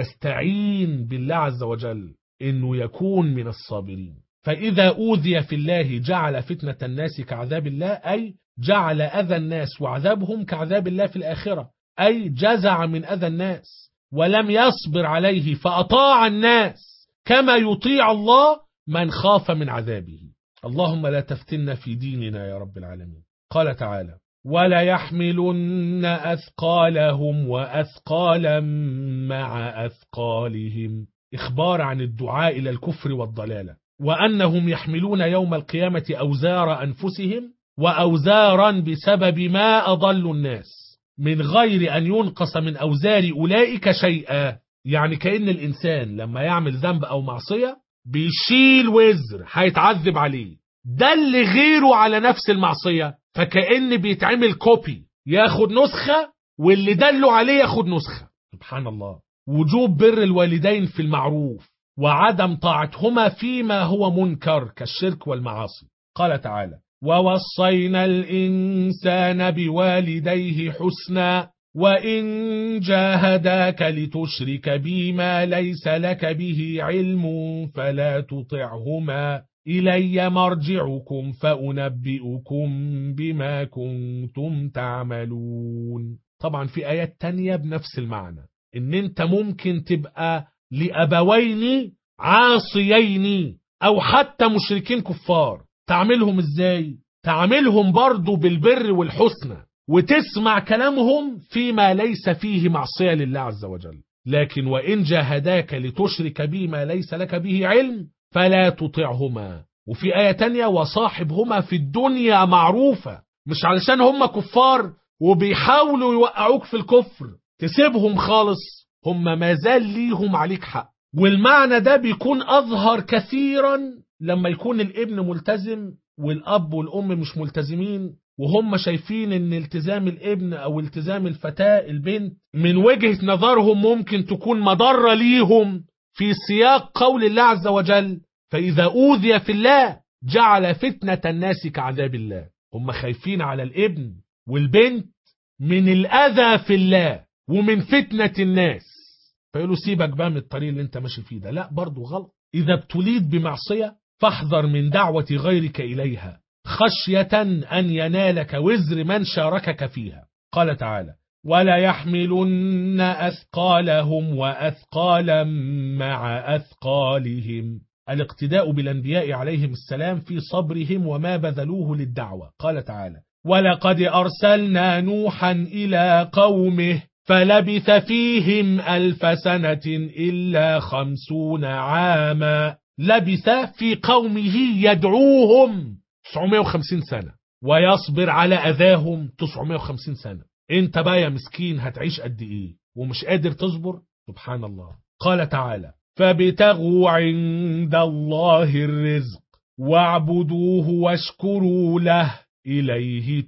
[SPEAKER 2] ويستعين بالله عز وجل إنه يكون من الصابرين. فإذا أوذي في الله جعل فتنة الناس كعذاب الله، أي جعل أذى الناس وعذابهم كعذاب الله في الآخرة، أي جزع من أذى الناس ولم يصبر عليه فأطاع الناس كما يطيع الله من خاف من عذابه. اللهم لا تفتنا في ديننا يا رب العالمين. قال تعالى ولا يحملن أثقالهم وأثقالا مع أثقالهم، إخبار عن الدعاء إلى الكفر والضلالة، وأنهم يحملون يوم القيامة أوزار أنفسهم وأوزارا بسبب ما أضلوا الناس من غير أن ينقص من أوزار أولئك شيئا. يعني كأن الإنسان لما يعمل ذنب أو معصية بيشيل وزر هيتعذب عليه، ده اللي غيره على نفس المعصية، فكأن بيتعمل كوبي، ياخد نسخة واللي دله عليه ياخد نسخة. سبحان الله. وجوب بر الوالدين في المعروف وعدم طاعتهما فيما هو منكر كالشرك والمعاصي. قال تعالى: ووصينا الإنسان بوالديه حسنا وإن جاهداك لتشرك بي ما ليس لك به علم فلا تطعهما إلي مرجعكم فأنبئكم بما كنتم تعملون. طبعا في آيات تانية بنفس المعنى، إن أنت ممكن تبقى لأبوين عاصيين أو حتى مشركين كفار، تعملهم إزاي؟ تعملهم برضو بالبر والحسنى، وتسمع كلامهم فيما ليس فيه معصية لله عز وجل. لكن وإن جاهداك لتشرك بي ما ليس لك به علم فلا تطعهما. وفي آية تانية: وصاحبهما في الدنيا معروفة. مش علشان هم كفار وبيحاولوا يوقعوك في الكفر تسيبهم خالص، هم ما زال ليهم عليك حق. والمعنى ده بيكون أظهر كثيرا لما يكون الابن ملتزم والأب والأم مش ملتزمين، وهم شايفين ان التزام الابن او التزام الفتاة البنت من وجهة نظرهم ممكن تكون مضرة ليهم في سياق قول الله عز وجل: فإذا أوذي في الله جعل فتنة الناس كعذاب الله. هم خايفين على الابن والبنت من الأذى في الله ومن فتنة الناس، فيقولوا سيبك بقى من الطريق اللي انت ماشي فيه ده. لا، برضو غلط. إذا ابتليت بمعصية فاحذر من دعوة غيرك إليها خشية أن ينالك وزر من شاركك فيها. قال تعالى: ولا يحملن أثقالهم وأثقالا مع أثقالهم، الاقتداء بالأنبياء عليهم السلام في صبرهم وما بذلوه للدعوة. قال تعالى: ولقد أرسلنا نوحا إلى قومه فلبث فيهم 1000 سنة إلا 50 عاما. لبث في قومه يدعوهم 950 سنة ويصبر على أذاهم 950 سنة. انت بقى يا مسكين هتعيش قد ايه ومش قادر تصبر؟ سبحان الله. قال تعالى: فابتغوا عند الله الرزق واعبدوه واشكروا له إليه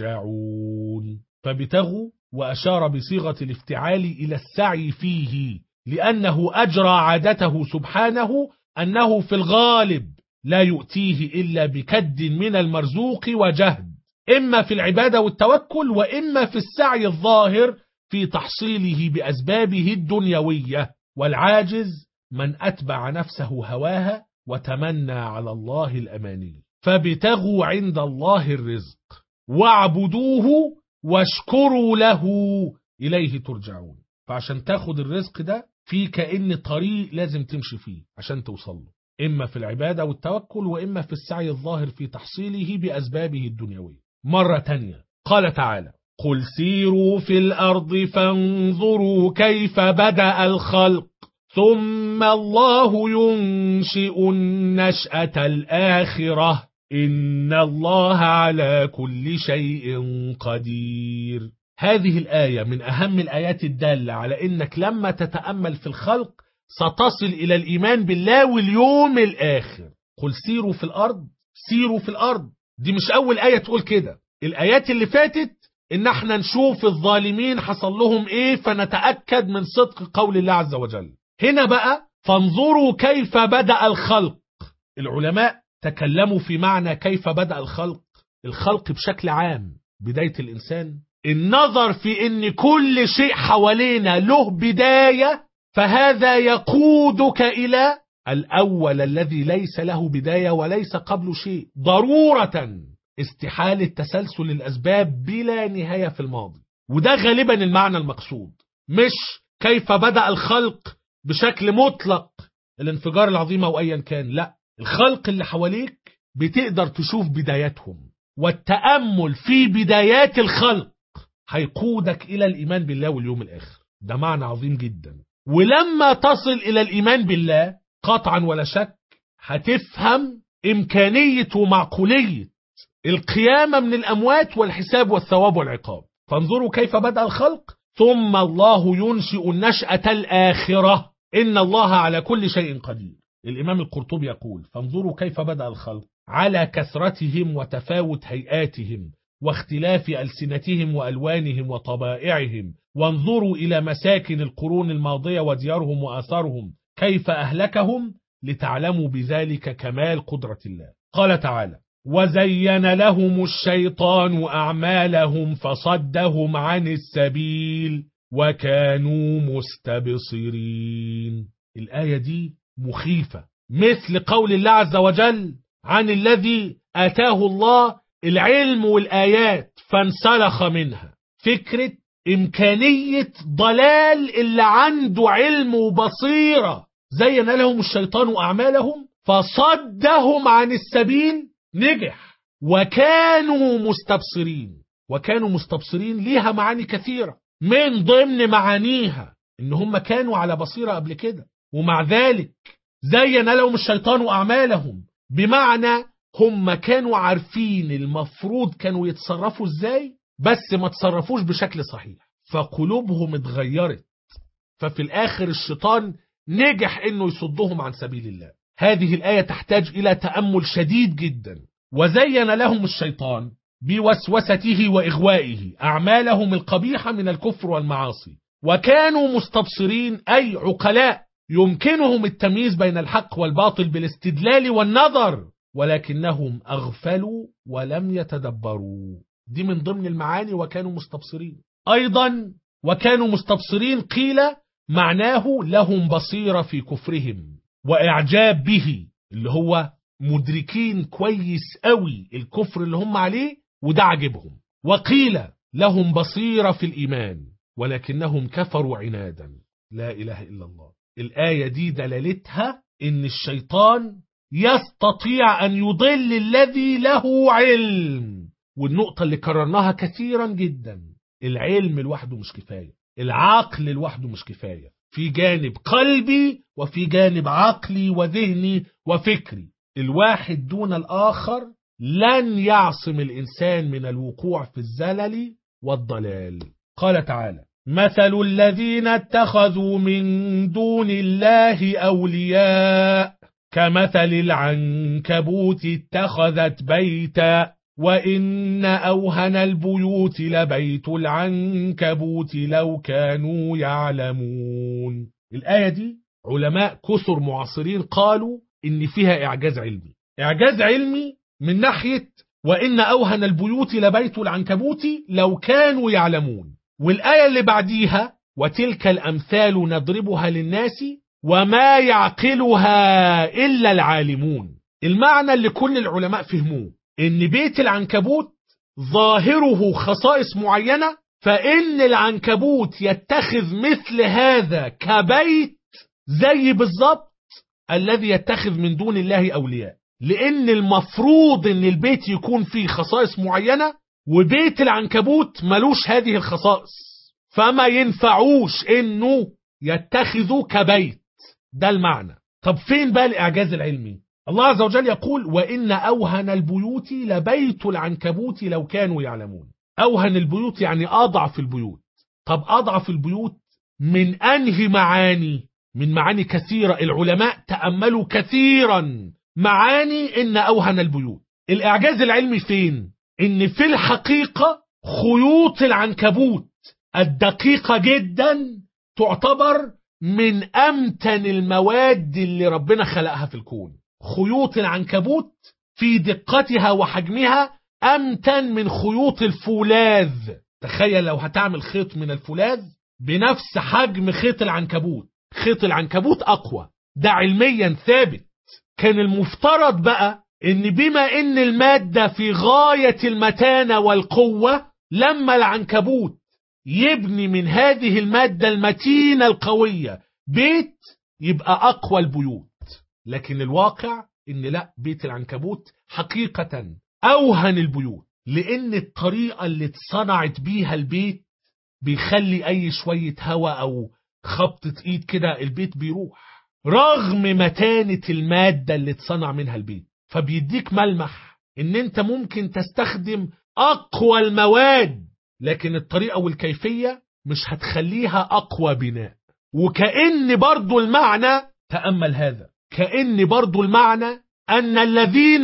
[SPEAKER 2] ترجعون. فابتغوا، وأشار بصيغة الافتعال إلى السعي فيه، لأنه أجرى عادته سبحانه أنه في الغالب لا يؤتيه إلا بكد من المرزوق وجهد، إما في العبادة والتوكل وإما في السعي الظاهر في تحصيله بأسبابه الدنيوية. والعاجز من أتبع نفسه هواها وتمنى على الله الأماني. فابتغوا عند الله الرزق واعبدوه واشكروا له إليه ترجعون. فعشان تاخد الرزق ده في كأن طريق لازم تمشي فيه عشان توصل له، إما في العبادة والتوكل وإما في السعي الظاهر في تحصيله بأسبابه الدنيوية. مرة تانية قال تعالى: قل سيروا في الأرض فانظروا كيف بدأ الخلق ثم الله ينشئ النشأة الآخرة إن الله على كل شيء قدير. هذه الآية من أهم الآيات الدالة على إنك لما تتأمل في الخلق ستصل إلى الإيمان بالله واليوم الآخر. قل سيروا في الأرض، سيروا في الأرض، دي مش أول آية تقول كده. الآيات اللي فاتت إن احنا نشوف الظالمين حصل لهم إيه فنتأكد من صدق قول الله عز وجل. هنا بقى فانظروا كيف بدأ الخلق. العلماء تكلموا في معنى كيف بدأ الخلق. الخلق بشكل عام بداية الإنسان، النظر في إن كل شيء حوالينا له بداية، فهذا يقودك إلى الأول الذي ليس له بداية وليس قبل شيء، ضرورة استحالة تسلسل الأسباب بلا نهاية في الماضي. وده غالبا المعنى المقصود، مش كيف بدأ الخلق بشكل مطلق الانفجار العظيم أو أيا كان. لا، الخلق اللي حواليك بتقدر تشوف بداياتهم والتأمل في بدايات الخلق هيقودك إلى الإيمان بالله واليوم الآخر. ده معنى عظيم جدا. ولما تصل إلى الإيمان بالله قطعا ولا شك هتفهم إمكانية ومعقولية القيامة من الأموات والحساب والثواب والعقاب. فانظروا كيف بدأ الخلق، ثم الله ينشئ النشأة الآخرة إن الله على كل شيء قدير. الإمام القرطبي يقول: فانظروا كيف بدأ الخلق على كثرتهم وتفاوت هيئاتهم واختلاف ألسنتهم وألوانهم وطبائعهم، وانظروا إلى مساكن القرون الماضية وديارهم وآثارهم كيف أهلكهم، لتعلموا بذلك كمال قدرة الله. قال تعالى: وزين لهم الشيطان أعمالهم فصدهم عن السبيل وكانوا مستبصرين. الآية دي مخيفة، مثل قول الله عز وجل عن الذي آتاه الله العلم والآيات فانسلخ منها. فكرة إمكانية ضلال اللي عنده علم وبصيرة. زين لهم الشيطان أعمالهم فصدهم عن السبيل، نجح. وكانوا مستبصرين. وكانوا مستبصرين ليها معاني كثيرة، من ضمن معانيها إن هم كانوا على بصيرة قبل كده، ومع ذلك زين لهم الشيطان أعمالهم، بمعنى هم كانوا عارفين المفروض كانوا يتصرفوا ازاي، بس ما تصرفوش بشكل صحيح، فقلوبهم اتغيرت، ففي الآخر الشيطان نجح انه يصدهم عن سبيل الله. هذه الآية تحتاج إلى تأمل شديد جدا. وزين لهم الشيطان بوسوسته وإغوائه أعمالهم القبيحة من الكفر والمعاصي، وكانوا مستبصرين أي عقلاء يمكنهم التمييز بين الحق والباطل بالاستدلال والنظر، ولكنهم أغفلوا ولم يتدبروا. دي من ضمن المعاني وكانوا مستبصرين. أيضا وكانوا مستبصرين قيل معناه لهم بصيرة في كفرهم وإعجاب به، اللي هو مدركين كويس قوي الكفر اللي هم عليه وده عجبهم. وقيل لهم بصيرة في الإيمان ولكنهم كفروا عنادا. لا إله إلا الله. الآية دي دلالتها إن الشيطان يستطيع أن يضل الذي له علم. والنقطة اللي كررناها كثيرا جدا، العلم لوحده مش كفاية، العقل لوحده مش كفاية، في جانب قلبي وفي جانب عقلي وذهني وفكري. الواحد دون الآخر لن يعصم الإنسان من الوقوع في الزلل والضلال. قال تعالى: مثل الذين اتخذوا من دون الله أولياء كمثل العنكبوت اتخذت بيتا وإن أوهن البيوت لبيت العنكبوت لو كانوا يعلمون. الآية دي علماء كثر معاصرين قالوا إن فيها إعجاز علمي. إعجاز علمي من ناحية وإن أوهن البيوت لبيت العنكبوت لو كانوا يعلمون. والآية اللي بعديها: وتلك الأمثال نضربها للناس وما يعقلها إلا العالمون. المعنى اللي كل العلماء فهموه إن بيت العنكبوت ظاهره خصائص معينة، فإن العنكبوت يتخذ مثل هذا كبيت زي بالضبط الذي يتخذ من دون الله أولياء، لأن المفروض إن البيت يكون فيه خصائص معينة وبيت العنكبوت ملوش هذه الخصائص، فما ينفعوش إنه يتخذوا كبيت. ده المعنى. طب فين بقى الإعجاز العلمي؟ الله عز وجل يقول: وإن أوهن البيوت لبيت العنكبوت لو كانوا يعلمون. أوهن البيوت يعني أضعف البيوت. طب أضعف البيوت من أنهي معاني؟ من معاني كثيرة، العلماء تأملوا كثيرا معاني إن أوهن البيوت. الإعجاز العلمي فين؟ إن في الحقيقة خيوط العنكبوت الدقيقة جدا تعتبر من أمتن المواد اللي ربنا خلقها في الكون. خيوط العنكبوت في دقتها وحجمها أمتن من خيوط الفولاذ. تخيل لو هتعمل خيط من الفولاذ بنفس حجم خيط العنكبوت، خيط العنكبوت أقوى. ده علميا ثابت. كان المفترض بقى إن بما إن المادة في غاية المتانة والقوة، لما العنكبوت يبني من هذه المادة المتينة القوية بيت يبقى أقوى البيوت. لكن الواقع إن لا، بيت العنكبوت حقيقة أوهن البيوت. لأن الطريقة اللي اتصنعت بيها البيت بيخلي أي شوية هواء أو خبطة إيد كده البيت بيروح، رغم متانة المادة اللي اتصنع منها البيت. فبيديك ملمح إن أنت ممكن تستخدم أقوى المواد، لكن الطريقة والكيفية مش هتخليها أقوى بناء. وكأن برضو المعنى، تأمل هذا، كأن برضو المعنى أن الذين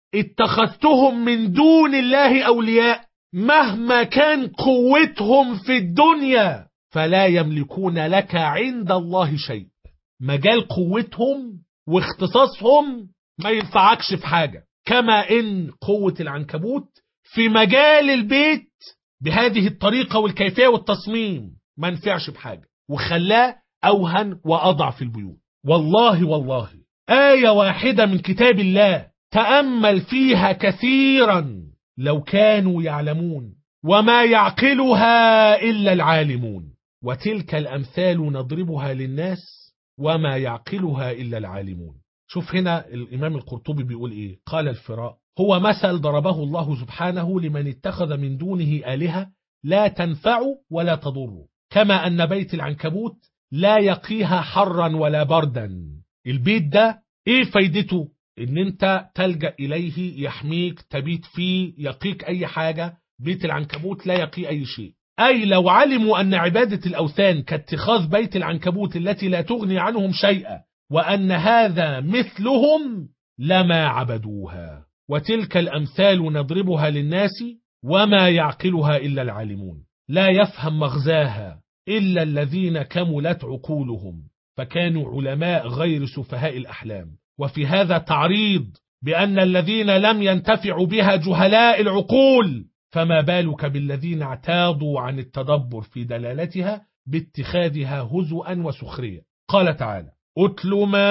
[SPEAKER 2] اتخذتهم من دون الله أولياء مهما كان قوتهم في الدنيا فلا يملكون لك عند الله شيء. مجال قوتهم واختصاصهم ما ينفعكش في حاجة، كما إن قوة العنكبوت في مجال البيت بهذه الطريقة والكيفية والتصميم ما نفعش بحاجة، وخلاه أوهن وأضعف البيوت. والله آية واحدة من كتاب الله تأمل فيها كثيرا لو كانوا يعلمون، وما يعقلها إلا العالمون. وتلك الأمثال نضربها للناس وما يعقلها إلا العالمون. شوف هنا الإمام القرطبي بيقول إيه؟ قال الفراء: هو مثل ضربه الله سبحانه لمن اتخذ من دونه آلهة لا تنفع ولا تضر، كما أن بيت العنكبوت لا يقيها حرا ولا بردا. البيت ده إيه فايدته؟ إن أنت تلجأ إليه يحميك، تبيت فيه، يقيك أي حاجة. بيت العنكبوت لا يقي أي شيء. أي لو علموا أن عبادة الأوثان كاتخاذ بيت العنكبوت التي لا تغني عنهم شيئا، وأن هذا مثلهم لما عبدوها. وتلك الأمثال نضربها للناس وما يعقلها إلا العالمون، لا يفهم مغزاها إلا الذين كملت عقولهم فكانوا علماء غير سفهاء الأحلام. وفي هذا تعريض بأن الذين لم ينتفعوا بها جهلاء العقول، فما بالك بالذين اعتاضوا عن التدبر في دلالتها باتخاذها هزءا وسخرية. قال تعالى: أتل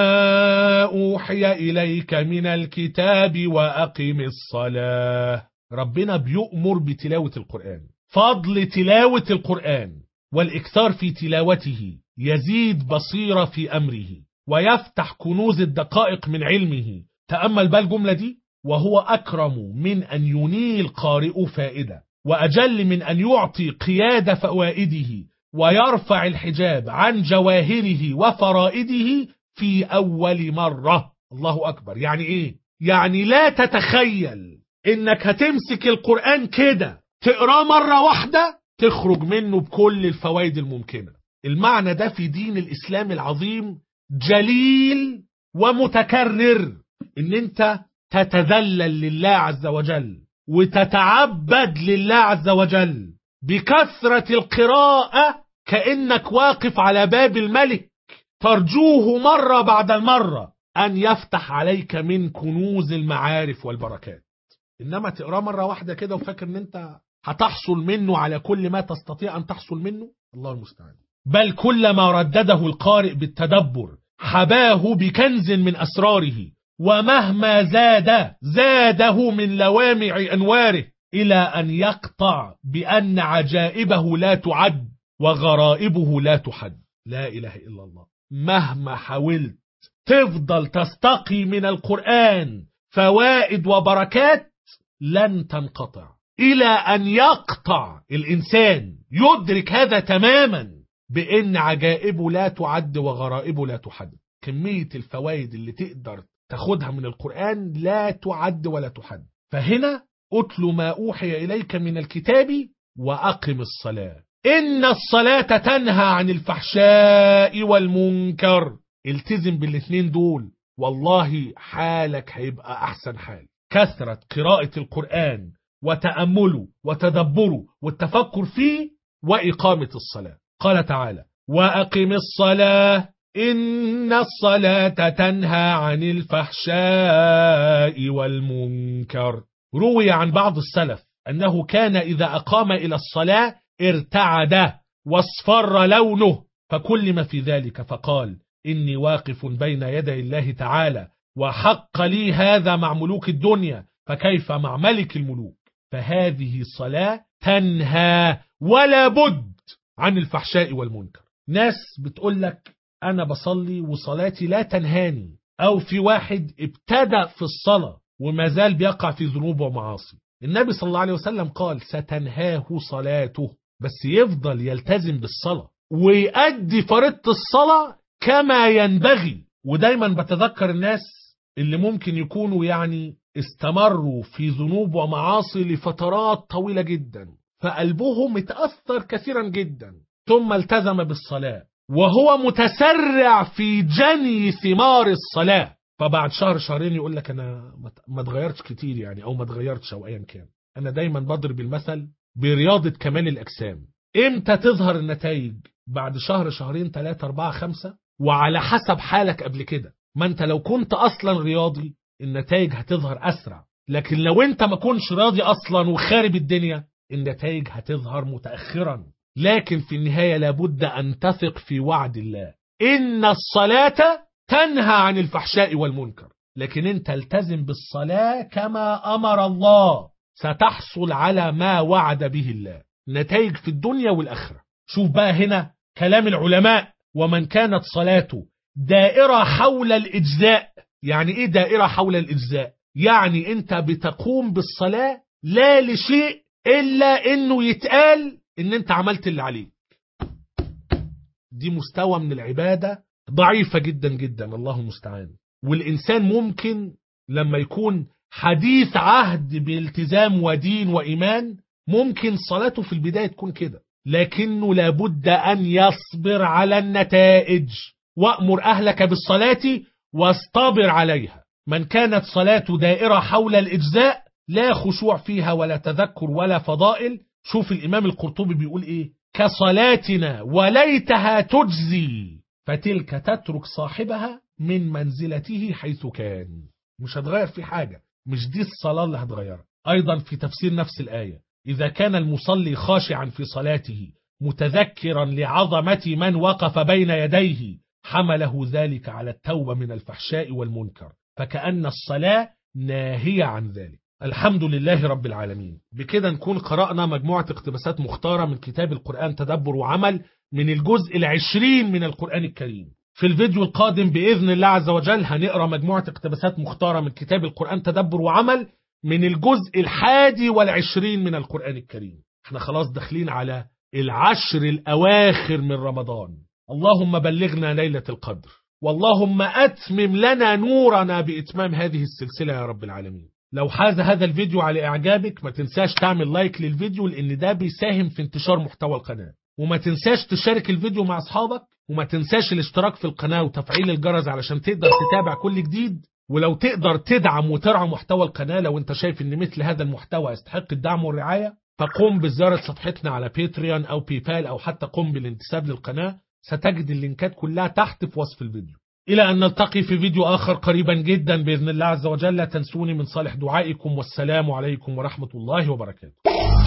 [SPEAKER 2] ما أوحي إليك من الكتاب وأقم الصلاة. ربنا بيؤمر بتلاوة القرآن. فضل تلاوة القرآن والإكثار في تلاوته يزيد بصيرة في أمره ويفتح كنوز الدقائق من علمه. تأمل بقى الجملة دي: وهو أكرم من أن ينيل قارئ فائدة، وأجل من أن يعطي قيادة فوائده، ويرفع الحجاب عن جواهره وفرائده في أول مرة. الله أكبر. يعني إيه؟ يعني لا تتخيل إنك هتمسك القرآن كده تقراه مرة واحدة تخرج منه بكل الفوائد الممكنة. المعنى ده في دين الإسلام العظيم جليل ومتكرر، إن أنت تتذلل لله عز وجل وتتعبد لله عز وجل بكثرة القراءة، كأنك واقف على باب الملك ترجوه مرة بعد المرة أن يفتح عليك من كنوز المعارف والبركات. إنما تقرأ مرة واحدة كده وفاكر أن أنت هتحصل منه على كل ما تستطيع أن تحصل منه، الله المستعان. بل كلما ردده القارئ بالتدبر حباه بكنز من أسراره، ومهما زاده من لوامع أنواره، إلى أن يقطع بأن عجائبه لا تعد وغرائبه لا تحد. لا إله إلا الله. مهما حاولت تفضل تستقي من القرآن فوائد وبركات لن تنقطع، إلى أن يقطع الإنسان يدرك هذا تماما بأن عجائبه لا تعد وغرائبه لا تحد. كمية الفوائد اللي تقدر تاخدها من القرآن لا تعد ولا تحد. فهنا أتل ما أوحي إليك من الكتاب وأقم الصلاة، إن الصلاة تنهى عن الفحشاء والمنكر. التزم بالاثنين دول، والله حالك هيبقى أحسن حال. كثرة قراءة القرآن وتأمله وتدبره والتفكر فيه وإقامة الصلاة. قال تعالى: وأقم الصلاة إن الصلاة تنهى عن الفحشاء والمنكر. روي عن بعض السلف أنه كان إذا أقام إلى الصلاة ارتعد واصفر لونه، فكلم في ذلك فقال: إني واقف بين يدي الله تعالى، وحق لي هذا مع ملوك الدنيا، فكيف مع ملك الملوك؟ فهذه الصلاة تنهى ولا بد عن الفحشاء والمنكر. ناس بتقول لك أنا بصلي وصلاتي لا تنهاني، أو في واحد ابتدأ في الصلاة وما زال بيقع في ذنوب ومعاصي. النبي صلى الله عليه وسلم قال ستنهاه صلاته، بس يفضل يلتزم بالصلاة ويؤدي فريضة الصلاة كما ينبغي. ودايما بتذكر الناس اللي ممكن يكونوا يعني استمروا في ذنوب ومعاصي لفترات طويلة جدا، فقلبهم اتأثر كثيرا جدا، ثم التزم بالصلاة وهو متسرع في جني ثمار الصلاة، فبعد شهر شهرين يقول لك أنا ما اتغيرتش كتير يعني، أو ما اتغيرتش أو أيا كان. أنا دايما بضرب المثل برياضة كمال الأجسام. إمتى تظهر النتائج؟ بعد شهر، شهرين، 3، 4، 5، وعلى حسب حالك قبل كده. ما أنت لو كنت أصلا رياضي النتائج هتظهر أسرع، لكن لو أنت ما كنتش راضي أصلا وخارب الدنيا النتائج هتظهر متأخرا. لكن في النهاية لابد أن تثق في وعد الله، إن الصلاة تنهى عن الفحشاء والمنكر. لكن أنت التزم بالصلاة كما أمر الله، ستحصل على ما وعد به الله، نتائج في الدنيا والآخرة. شوف بقى هنا كلام العلماء: ومن كانت صلاته دائرة حول الإجزاء. يعني إيه دائرة حول الإجزاء؟ يعني أنت بتقوم بالصلاة لا لشيء إلا إنه يتقال إن أنت عملت اللي عليك. دي مستوى من العبادة ضعيفة جدا جدا، الله المستعان. والإنسان ممكن لما يكون حديث عهد بالتزام ودين وإيمان ممكن صلاته في البداية تكون كده، لكنه لابد أن يصبر على النتائج. وأمر أهلك بالصلاة واصطبر عليها. من كانت صلاته دائرة حول الإجزاء لا خشوع فيها ولا تذكر ولا فضائل. شوف الإمام القرطبي بيقول إيه: كصلاتنا وليتها تجزي فتلك تترك صاحبها من منزلته حيث كان. مش هتغير في حاجة، مش دي الصلاة اللي هتغيرها. أيضا في تفسير نفس الآية: إذا كان المصلي خاشعا في صلاته متذكرا لعظمة من وقف بين يديه حمله ذلك على التوبة من الفحشاء والمنكر، فكأن الصلاة ناهية عن ذلك. الحمد لله رب العالمين. بكده نكون قرأنا مجموعة اقتباسات مختارة من كتاب القرآن تدبر وعمل من الجزء 20 من القرآن الكريم. في الفيديو القادم بإذن الله عز وجل هنقرأ مجموعة اقتباسات مختارة من كتاب القرآن تدبر وعمل من الجزء 21 من القرآن الكريم. احنا خلاص داخلين على 10 الأواخر من رمضان. اللهم بلغنا ليلة القدر، واللهم أتمم لنا نورنا بإتمام هذه السلسلة يا رب العالمين. لو حاز هذا الفيديو على إعجابك ما تنساش تعمل لايك للفيديو، لأن ده بيساهم في انتشار محتوى القناة. وما تنساش تشارك الفيديو مع أصحابك، وما تنساش الاشتراك في القناة وتفعيل الجرس علشان تقدر تتابع كل جديد. ولو تقدر تدعم وترعى محتوى القناة، لو انت شايف ان مثل هذا المحتوى يستحق الدعم والرعاية، فقم بزيارة صفحتنا على باتريون أو بيبال أو حتى قم بالانتساب للقناة. ستجد اللينكات كلها تحت في وصف الفيديو. إلى أن نلتقي في فيديو آخر قريبا جدا بإذن الله عز وجل. لا تنسوني من صالح دعائكم، والسلام عليكم ورحمة الله وبركاته.